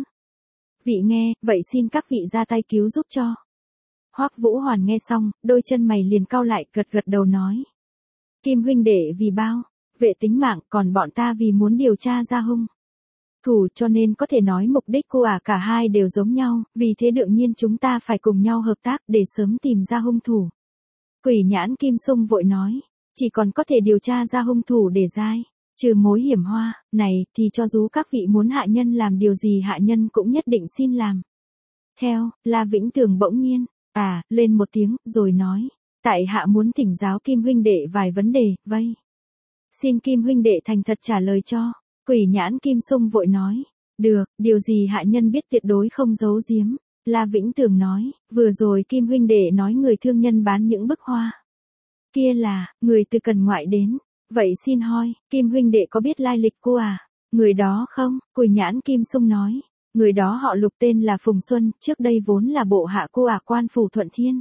Vị nghe, vậy xin các vị ra tay cứu giúp cho. Hoắc Vũ Hoàn nghe xong, đôi chân mày liền cau lại, gật gật đầu nói. Kim huynh đệ vì bao vệ tính mạng, còn bọn ta vì muốn điều tra ra hung thủ, cho nên có thể nói mục đích của ả cả hai đều giống nhau, vì thế đương nhiên chúng ta phải cùng nhau hợp tác để sớm tìm ra hung thủ. Quỷ nhãn Kim Sung vội nói, chỉ còn có thể điều tra ra hung thủ để giai trừ mối hiểm hoa này thì cho dù các vị muốn hạ nhân làm điều gì hạ nhân cũng nhất định xin làm theo. La Vĩnh Tường bỗng nhiên à lên một tiếng rồi nói, Tại hạ muốn thỉnh giáo Kim huynh đệ vài vấn đề, vây. Xin Kim huynh đệ thành thật trả lời cho. Quỷ nhãn Kim Sung vội nói. Được, điều gì hạ nhân biết tuyệt đối không giấu giếm. La Vĩnh Tường nói, vừa rồi Kim huynh đệ nói người thương nhân bán những bức hoa. Kia là, người từ Cần Ngoại đến. Vậy xin hỏi, Kim huynh đệ có biết lai lịch cô à? Người đó không? Quỷ nhãn Kim Sung nói. Người đó họ Lục tên là Phùng Xuân, trước đây vốn là bộ hạ cô ả quan phủ Thuận Thiên.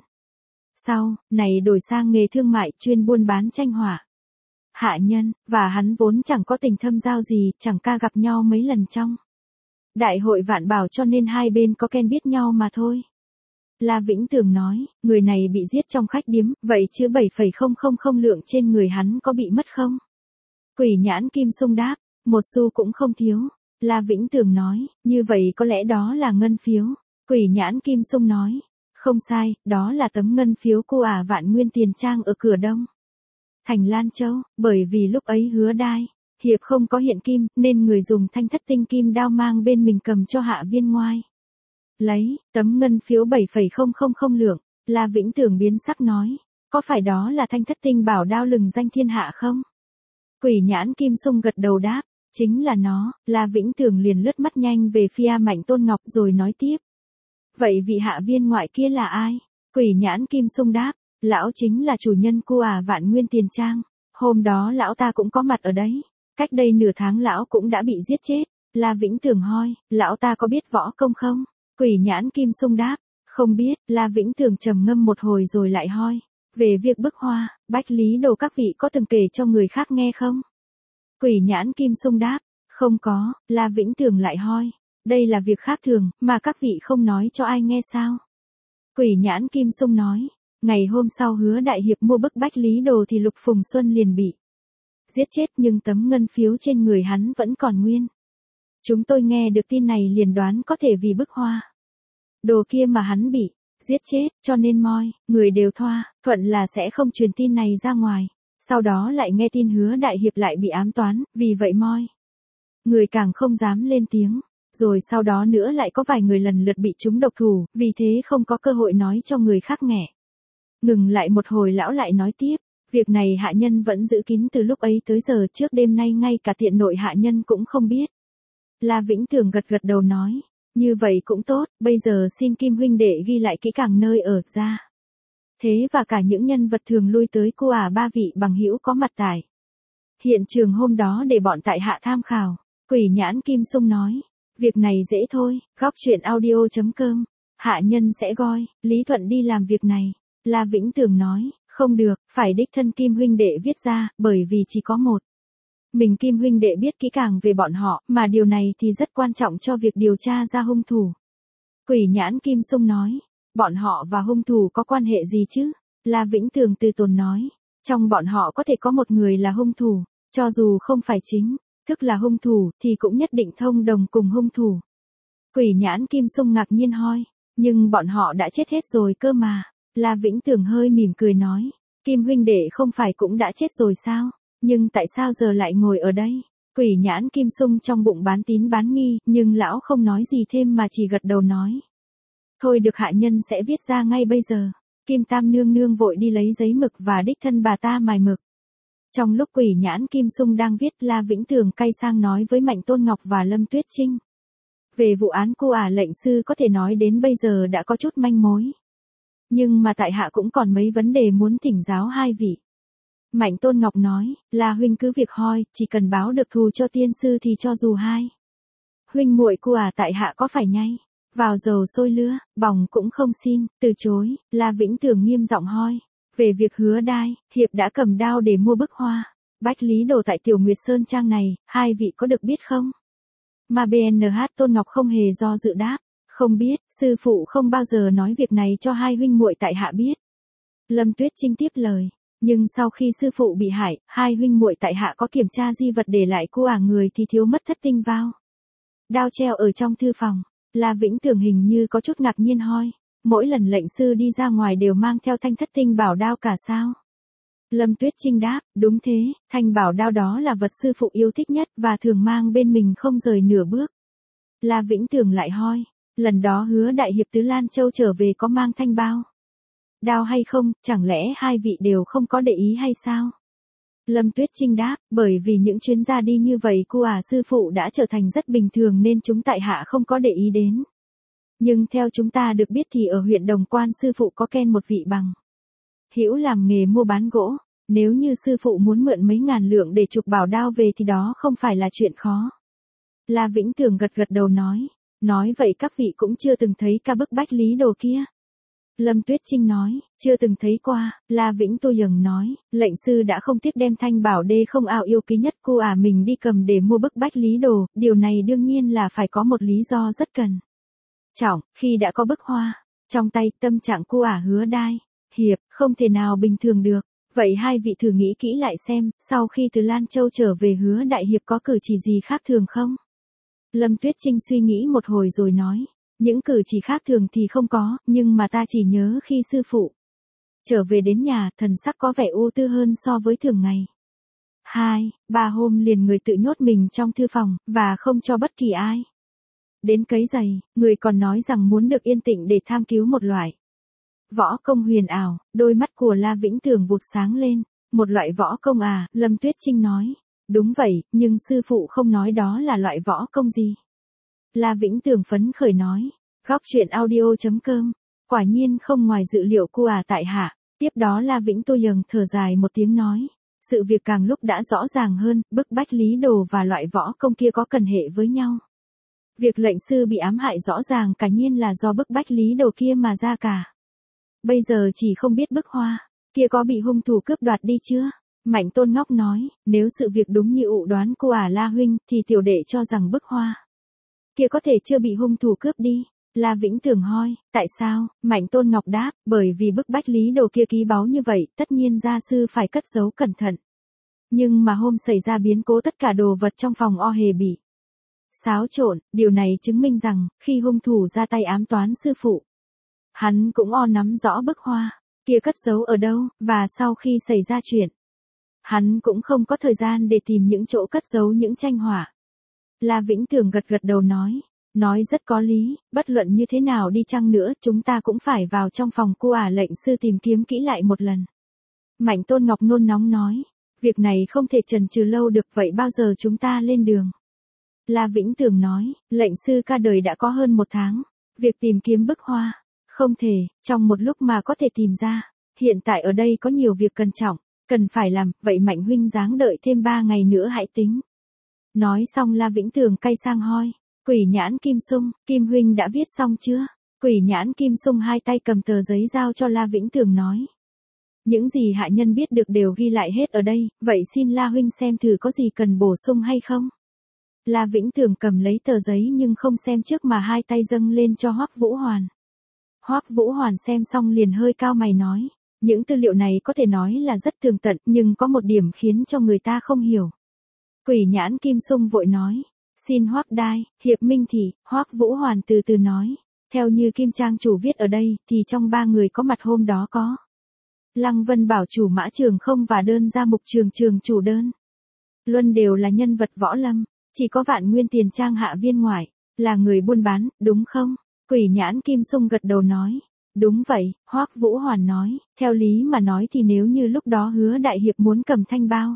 Sau, này đổi sang nghề thương mại chuyên buôn bán tranh họa. Hạ nhân, và hắn vốn chẳng có tình thâm giao gì, chẳng ca gặp nhau mấy lần trong đại hội vạn bảo cho nên hai bên có quen biết nhau mà thôi. La Vĩnh Tường nói, người này bị giết trong khách điếm, vậy chứ bảy phẩy không không không lượng trên người hắn có bị mất không? Quỷ nhãn Kim Sung đáp, một xu cũng không thiếu. La Vĩnh Tường nói, như vậy có lẽ đó là ngân phiếu. Quỷ nhãn Kim Sung nói, không sai, đó là tấm ngân phiếu cô ả vạn nguyên tiền trang ở cửa đông thành Lan Châu, bởi vì lúc ấy Hứa Đai hiệp không có hiện kim, nên người dùng thanh thất tinh kim đao mang bên mình cầm cho Hạ Viên Ngoai. Lấy, tấm ngân phiếu bảy phẩy không không không lượng, La Vĩnh Tường biến sắc nói, có phải đó là thanh thất tinh bảo đao lừng danh thiên hạ không? Quỷ nhãn Kim Sung gật đầu đáp, chính là nó. La Vĩnh Tường liền lướt mắt nhanh về phía Mạnh Tôn Ngọc rồi nói tiếp. Vậy vị Hạ Viên Ngoại kia là ai? Quỷ nhãn Kim Sung đáp, lão chính là chủ nhân cô ả vạn nguyên tiền trang. Hôm đó lão ta cũng có mặt ở đấy. Cách đây nửa tháng lão cũng đã bị giết chết. La Vĩnh Tường hỏi, lão ta có biết võ công không? Quỷ nhãn Kim Sung đáp, không biết. La Vĩnh Tường trầm ngâm một hồi rồi lại hỏi, về việc bức hoa, Bách Lý Đồ các vị có từng kể cho người khác nghe không? Quỷ nhãn Kim Sung đáp, không có. La Vĩnh Tường lại hỏi, đây là việc khác thường, mà các vị không nói cho ai nghe sao? Quỷ nhãn Kim Sung nói, ngày hôm sau Hứa Đại Hiệp mua bức Bách Lý Đồ thì Lục Phùng Xuân liền bị giết chết, nhưng tấm ngân phiếu trên người hắn vẫn còn nguyên. Chúng tôi nghe được tin này liền đoán có thể vì bức hoa đồ kia mà hắn bị giết chết, cho nên moi, người đều thoa, thuận là sẽ không truyền tin này ra ngoài. Sau đó lại nghe tin Hứa Đại Hiệp lại bị ám toán, vì vậy moi, người càng không dám lên tiếng. Rồi sau đó nữa lại có vài người lần lượt bị trúng độc thủ, vì thế không có cơ hội nói cho người khác nghe. Ngừng lại một hồi lão lại nói tiếp, việc này hạ nhân vẫn giữ kín từ lúc ấy tới giờ, trước đêm nay ngay cả tiện nội hạ nhân cũng không biết. La Vĩnh Tường gật gật đầu nói, như vậy cũng tốt, bây giờ xin Kim huynh đệ ghi lại kỹ càng nơi ở ra. Thế và cả những nhân vật thường lui tới cô ả ba vị bằng hữu có mặt tại hiện trường hôm đó để bọn tại hạ tham khảo. Quỷ nhãn Kim Sung nói, việc này dễ thôi, góc truyện audio chấm com, hạ nhân sẽ gọi Lý Thuận đi làm việc này. La Vĩnh Tường nói, không được, phải đích thân Kim huynh đệ viết ra, bởi vì chỉ có một mình Kim huynh đệ biết kỹ càng về bọn họ, mà điều này thì rất quan trọng cho việc điều tra ra hung thủ. Quỷ nhãn Kim Sung nói, bọn họ và hung thủ có quan hệ gì chứ? La Vĩnh Tường từ tốn nói, trong bọn họ có thể có một người là hung thủ, cho dù không phải chính thức là hung thủ, thì cũng nhất định thông đồng cùng hung thủ. Quỷ nhãn Kim Sung ngạc nhiên hỏi, nhưng bọn họ đã chết hết rồi cơ mà. La Vĩnh Tường hơi mỉm cười nói, Kim huynh đệ không phải cũng đã chết rồi sao? Nhưng tại sao giờ lại ngồi ở đây? Quỷ nhãn Kim Sung trong bụng bán tín bán nghi, nhưng lão không nói gì thêm mà chỉ gật đầu nói. Thôi được, hạ nhân sẽ viết ra ngay bây giờ. Kim Tam nương nương vội đi lấy giấy mực và đích thân bà ta mài mực. Trong lúc quỷ nhãn Kim Sung đang viết, La Vĩnh Tường quay sang nói với Mạnh Tôn Ngọc và Lâm Tuyết Trinh. Về vụ án cô ả lệnh sư có thể nói đến bây giờ đã có chút manh mối. Nhưng mà tại hạ cũng còn mấy vấn đề muốn thỉnh giáo hai vị. Mạnh Tôn Ngọc nói, là huynh cứ việc hỏi, chỉ cần báo được thù cho tiên sư thì cho dù hai huynh muội cô ả tại hạ có phải nhay vào dầu sôi lửa, bỏng cũng không xin từ chối. La Vĩnh Tường nghiêm giọng hỏi, về việc Hứa Đai hiệp đã cầm đao để mua bức hoa Bách Lý Đồ tại Tiểu Nguyệt Sơn trang này, hai vị có được biết không? Mà bê en hát Tôn Ngọc không hề do dự đáp, không biết, sư phụ không bao giờ nói việc này cho hai huynh muội tại hạ biết. Lâm Tuyết Trinh tiếp lời, nhưng sau khi sư phụ bị hại, hai huynh muội tại hạ có kiểm tra di vật để lại cô ả người thì thiếu mất thất tinh vào đao treo ở trong thư phòng. La Vĩnh Tường hình như có chút ngạc nhiên hỏi, mỗi lần lệnh sư đi ra ngoài đều mang theo thanh thất tinh bảo đao cả sao? Lâm Tuyết Trinh đáp, đúng thế, thanh bảo đao đó là vật sư phụ yêu thích nhất và thường mang bên mình không rời nửa bước. La Vĩnh Tường lại hỏi, lần đó Hứa Đại Hiệp từ Lan Châu trở về có mang thanh bao Đao hay không, chẳng lẽ hai vị đều không có để ý hay sao? Lâm Tuyết Trinh đáp, bởi vì những chuyến ra đi như vậy cô à sư phụ đã trở thành rất bình thường nên chúng tại hạ không có để ý đến. Nhưng theo chúng ta được biết thì ở huyện Đồng Quan sư phụ có quen một vị bằng hữu làm nghề mua bán gỗ, nếu như sư phụ muốn mượn mấy ngàn lượng để chụp bảo đao về thì đó không phải là chuyện khó. La Vĩnh Tường gật gật đầu nói, nói vậy các vị cũng chưa từng thấy ca bức bách lý đồ kia. Lâm Tuyết Trinh nói, chưa từng thấy qua. La Vĩnh Tô Dần nói, lệnh sư đã không tiếc đem thanh bảo đê không ao yêu quý nhất cô à mình đi cầm để mua bức bách lý đồ, điều này đương nhiên là phải có một lý do rất cần trọng, khi đã có bức hoa trong tay, tâm trạng cô ả Hứa Đai Hiệp không thể nào bình thường được. Vậy hai vị thử nghĩ kỹ lại xem, sau khi từ Lan Châu trở về Hứa Đại Hiệp có cử chỉ gì khác thường không? Lâm Tuyết Trinh suy nghĩ một hồi rồi nói, những cử chỉ khác thường thì không có, nhưng mà ta chỉ nhớ khi sư phụ trở về đến nhà, thần sắc có vẻ ưu tư hơn so với thường ngày. Hai, ba hôm liền người tự nhốt mình trong thư phòng, và không cho bất kỳ ai đến cấy giày, người còn nói rằng muốn được yên tĩnh để tham cứu một loại võ công huyền ảo. Đôi mắt của La Vĩnh Tường vụt sáng lên, một loại võ công à? Lâm Tuyết Trinh nói, đúng vậy, nhưng sư phụ không nói đó là loại võ công gì. La Vĩnh Tường phấn khởi nói, góc truyện audio chấm com, quả nhiên không ngoài dự liệu cô à tại hạ. Tiếp đó La Vĩnh Tô Dần thở dài một tiếng nói, sự việc càng lúc đã rõ ràng hơn, bức bách lý đồ và loại võ công kia có cần hệ với nhau. Việc lệnh sư bị ám hại rõ ràng cả nhiên là do bức bách lý đồ kia mà ra cả. Bây giờ chỉ không biết bức hoa kia có bị hung thủ cướp đoạt đi chưa? Mạnh Tôn Ngọc nói, nếu sự việc đúng như ụ đoán của ả La huynh thì tiểu đệ cho rằng bức hoa kia có thể chưa bị hung thủ cướp đi. La Vĩnh Tường hỏi, tại sao? Mạnh Tôn Ngọc đáp, bởi vì bức bách lý đồ kia ký báu như vậy, tất nhiên gia sư phải cất giấu cẩn thận. Nhưng mà hôm xảy ra biến cố tất cả đồ vật trong phòng o hề bị xáo trộn, điều này chứng minh rằng, khi hung thủ ra tay ám toán sư phụ, hắn cũng o nắm rõ bức hoa kia cất giấu ở đâu, và sau khi xảy ra chuyện, hắn cũng không có thời gian để tìm những chỗ cất giấu những tranh họa. La Vĩnh Tường gật gật đầu nói, nói rất có lý, bất luận như thế nào đi chăng nữa, chúng ta cũng phải vào trong phòng cô ả lệnh sư tìm kiếm kỹ lại một lần. Mạnh Tôn Ngọc nôn nóng nói, việc này không thể chần chừ lâu được, vậy bao giờ chúng ta lên đường? La Vĩnh Tường nói, lệnh sư ca đời đã có hơn một tháng, việc tìm kiếm bức hoa không thể trong một lúc mà có thể tìm ra. Hiện tại ở đây có nhiều việc cẩn trọng cần phải làm, vậy Mạnh huynh dáng đợi thêm ba ngày nữa hãy tính. Nói xong La Vĩnh Tường cay sang hoi, Quỷ Nhãn Kim Sung, Kim huynh đã viết xong chưa? Quỷ Nhãn Kim Sung hai tay cầm tờ giấy giao cho La Vĩnh Tường nói, những gì hạ nhân biết được đều ghi lại hết ở đây, vậy xin La huynh xem thử có gì cần bổ sung hay không. La Vĩnh Tường cầm lấy tờ giấy nhưng không xem trước mà hai tay dâng lên cho Hoắc Vũ Hoàn. Hoắc Vũ Hoàn xem xong liền hơi cao mày nói, những tư liệu này có thể nói là rất tường tận, nhưng có một điểm khiến cho người ta không hiểu. Quỷ Nhãn Kim Sung vội nói, xin Hoắc Đai Hiệp minh thì. Hoắc Vũ Hoàn từ từ nói, theo như Kim Trang chủ viết ở đây thì trong ba người có mặt hôm đó có Lăng Vân Bảo chủ Mã Trường Không và Đơn Gia Mục Trường Trường chủ Đơn Luân đều là nhân vật võ lâm, chỉ có Vạn Nguyên Tiền Trang hạ viên ngoại là người buôn bán, đúng không? Quỷ Nhãn Kim Sung gật đầu nói, đúng vậy. Hoắc Vũ Hoàn nói, theo lý mà nói thì nếu như lúc đó Hứa Đại Hiệp muốn cầm thanh bao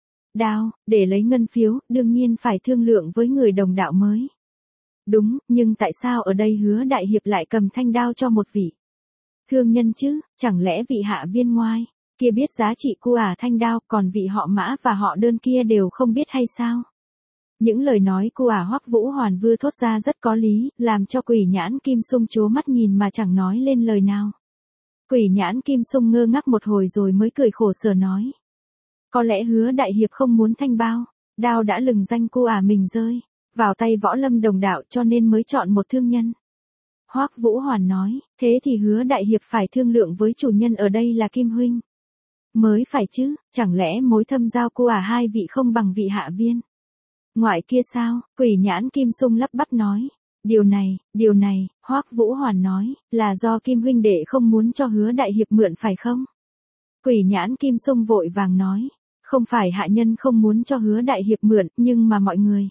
đao để lấy ngân phiếu, đương nhiên phải thương lượng với người đồng đạo mới. Đúng, nhưng tại sao ở đây Hứa Đại Hiệp lại cầm thanh đao cho một vị thương nhân chứ? Chẳng lẽ vị hạ viên ngoại kia biết giá trị của ả thanh đao, còn vị họ Mã và họ Đơn kia đều không biết hay sao? Những lời nói của ả Hoắc Vũ Hoàn vừa thốt ra rất có lý, làm cho Quỷ Nhãn Kim Sung trố mắt nhìn mà chẳng nói lên lời nào. Quỷ Nhãn Kim Sung ngơ ngác một hồi rồi mới cười khổ sở nói, có lẽ Hứa Đại Hiệp không muốn thanh bao đao đã lừng danh cô ả mình rơi vào tay võ lâm đồng đạo cho nên mới chọn một thương nhân. Hoắc Vũ Hoàn nói, thế thì Hứa Đại Hiệp phải thương lượng với chủ nhân ở đây là Kim huynh mới phải chứ, chẳng lẽ mối thâm giao cô ả hai vị không bằng vị hạ viên ngoại kia sao? Quỷ Nhãn Kim Sung lắp bắp nói, điều này, điều này. Hoắc Vũ Hoàn nói, là do Kim huynh đệ không muốn cho Hứa Đại Hiệp mượn phải không? Quỷ Nhãn Kim Sung vội vàng nói, không phải hạ nhân không muốn cho Hứa Đại Hiệp mượn, nhưng mà mọi người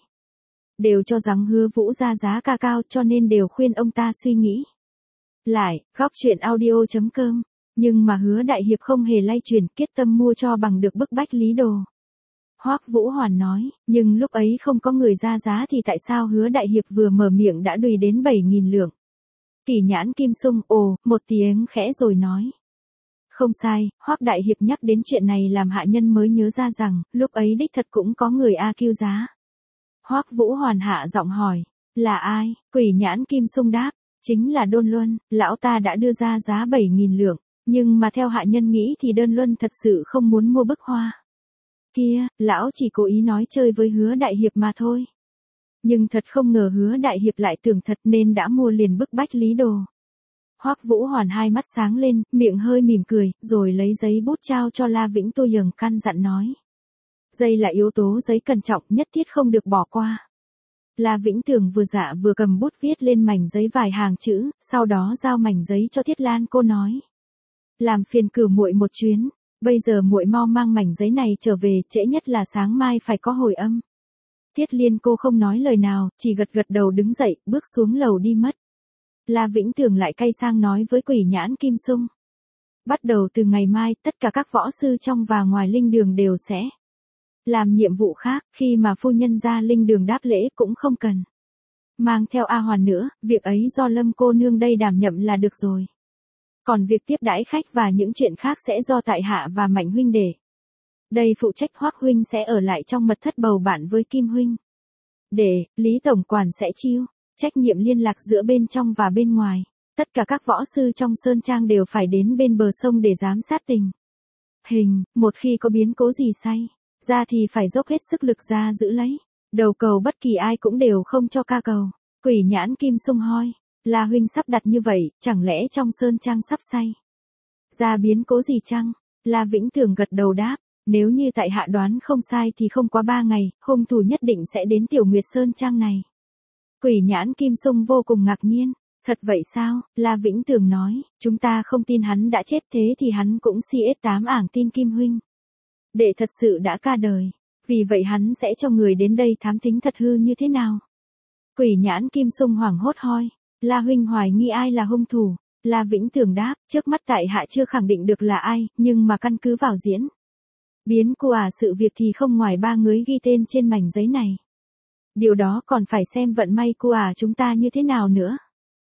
đều cho rằng Hứa Vũ ra giá ca cao cho nên đều khuyên ông ta suy nghĩ lại. Góc truyện audio chấm com Nhưng mà Hứa đại hiệp không hề lay chuyển, quyết tâm mua cho bằng được bức bách Lý Đồ. Hoắc Vũ Hoàn nói, nhưng lúc ấy không có người ra giá thì tại sao Hứa đại hiệp vừa mở miệng đã đùi đến bảy nghìn lượng. Kỷ Nhãn Kim Sung ồ, một tiếng khẽ rồi nói. Không sai, Hoắc đại hiệp nhắc đến chuyện này làm hạ nhân mới nhớ ra rằng, lúc ấy đích thật cũng có người a kêu giá. Hoắc Vũ Hoàn hạ giọng hỏi, là ai? Quỷ Nhãn Kim Sung đáp, chính là Đôn Luân, lão ta đã đưa ra giá bảy nghìn lượng, nhưng mà theo hạ nhân nghĩ thì Đôn Luân thật sự không muốn mua bức hoa. Kia, lão chỉ cố ý nói chơi với Hứa đại hiệp mà thôi. Nhưng thật không ngờ Hứa đại hiệp lại tưởng thật nên đã mua liền bức bách Lý Đồ. Hoắc Vũ Hoàn hai mắt sáng lên, miệng hơi mỉm cười, rồi lấy giấy bút trao cho La Vĩnh Tu Yừng căn dặn nói. Đây là yếu tố giấy cẩn trọng nhất thiết không được bỏ qua. La Vĩnh Tường vừa dạ vừa cầm bút viết lên mảnh giấy vài hàng chữ, sau đó giao mảnh giấy cho Thiết Lan cô nói. Làm phiền cử muội một chuyến, bây giờ muội mau mang mảnh giấy này trở về, trễ nhất là sáng mai phải có hồi âm. Thiết Liên cô không nói lời nào, chỉ gật gật đầu đứng dậy, bước xuống lầu đi mất. La Vĩnh Tường lại cay sang nói với Quỷ Nhãn Kim Sung. Bắt đầu từ ngày mai, tất cả các võ sư trong và ngoài linh đường đều sẽ làm nhiệm vụ khác, khi mà phu nhân ra linh đường đáp lễ cũng không cần mang theo A Hoàn nữa, việc ấy do Lâm cô nương đây đảm nhậm là được rồi. Còn việc tiếp đãi khách và những chuyện khác sẽ do tại hạ và Mạnh huynh để. Đây phụ trách Hoắc huynh sẽ ở lại trong mật thất bầu bạn với Kim huynh. Để, Lý tổng quản sẽ chiêu, trách nhiệm liên lạc giữa bên trong và bên ngoài. Tất cả các võ sư trong sơn trang đều phải đến bên bờ sông để giám sát tình hình, một khi có biến cố gì xảy ra thì phải dốc hết sức lực ra giữ lấy. Đầu cầu bất kỳ ai cũng đều không cho ca cầu. Quỷ Nhãn Kim Sung hoi, La huynh sắp đặt như vậy, chẳng lẽ trong sơn trang sắp xảy ra biến cố gì chăng? La Vĩnh Tường gật đầu đáp, nếu như tại hạ đoán không sai thì không quá ba ngày, hung thủ nhất định sẽ đến Tiểu Nguyệt Sơn trang này. Quỷ Nhãn Kim Sung vô cùng ngạc nhiên. Thật vậy sao? La Vĩnh Tường nói, chúng ta không tin hắn đã chết, thế thì hắn cũng si ết tám ảng tin Kim huynh đệ thật sự đã ca đời. Vì vậy hắn sẽ cho người đến đây thám thính thật hư như thế nào? Quỷ Nhãn Kim Sung hoảng hốt hoi, La huynh hoài nghi ai là hung thủ? La Vĩnh Tường đáp, trước mắt tại hạ chưa khẳng định được là ai, nhưng mà căn cứ vào diễn biến của à sự việc thì không ngoài ba người ghi tên trên mảnh giấy này. Điều đó còn phải xem vận may của à chúng ta như thế nào nữa.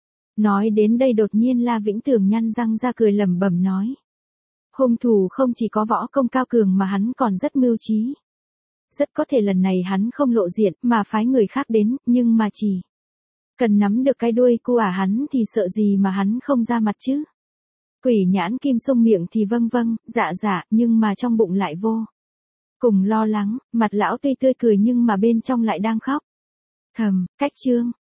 Nói đến đây đột nhiên La Vĩnh Tường nhăn răng ra cười lẩm bẩm nói. Hung thủ không chỉ có võ công cao cường mà hắn còn rất mưu trí. Rất có thể lần này hắn không lộ diện mà phái người khác đến, nhưng mà chỉ cần nắm được cái đuôi của ả hắn thì sợ gì mà hắn không ra mặt chứ. Quỷ Nhãn Kim Sung miệng thì vâng vâng, dạ dạ, nhưng mà trong bụng lại vô cùng lo lắng, mặt lão tuy tươi cười nhưng mà bên trong lại đang khóc. Thầm, cách chương.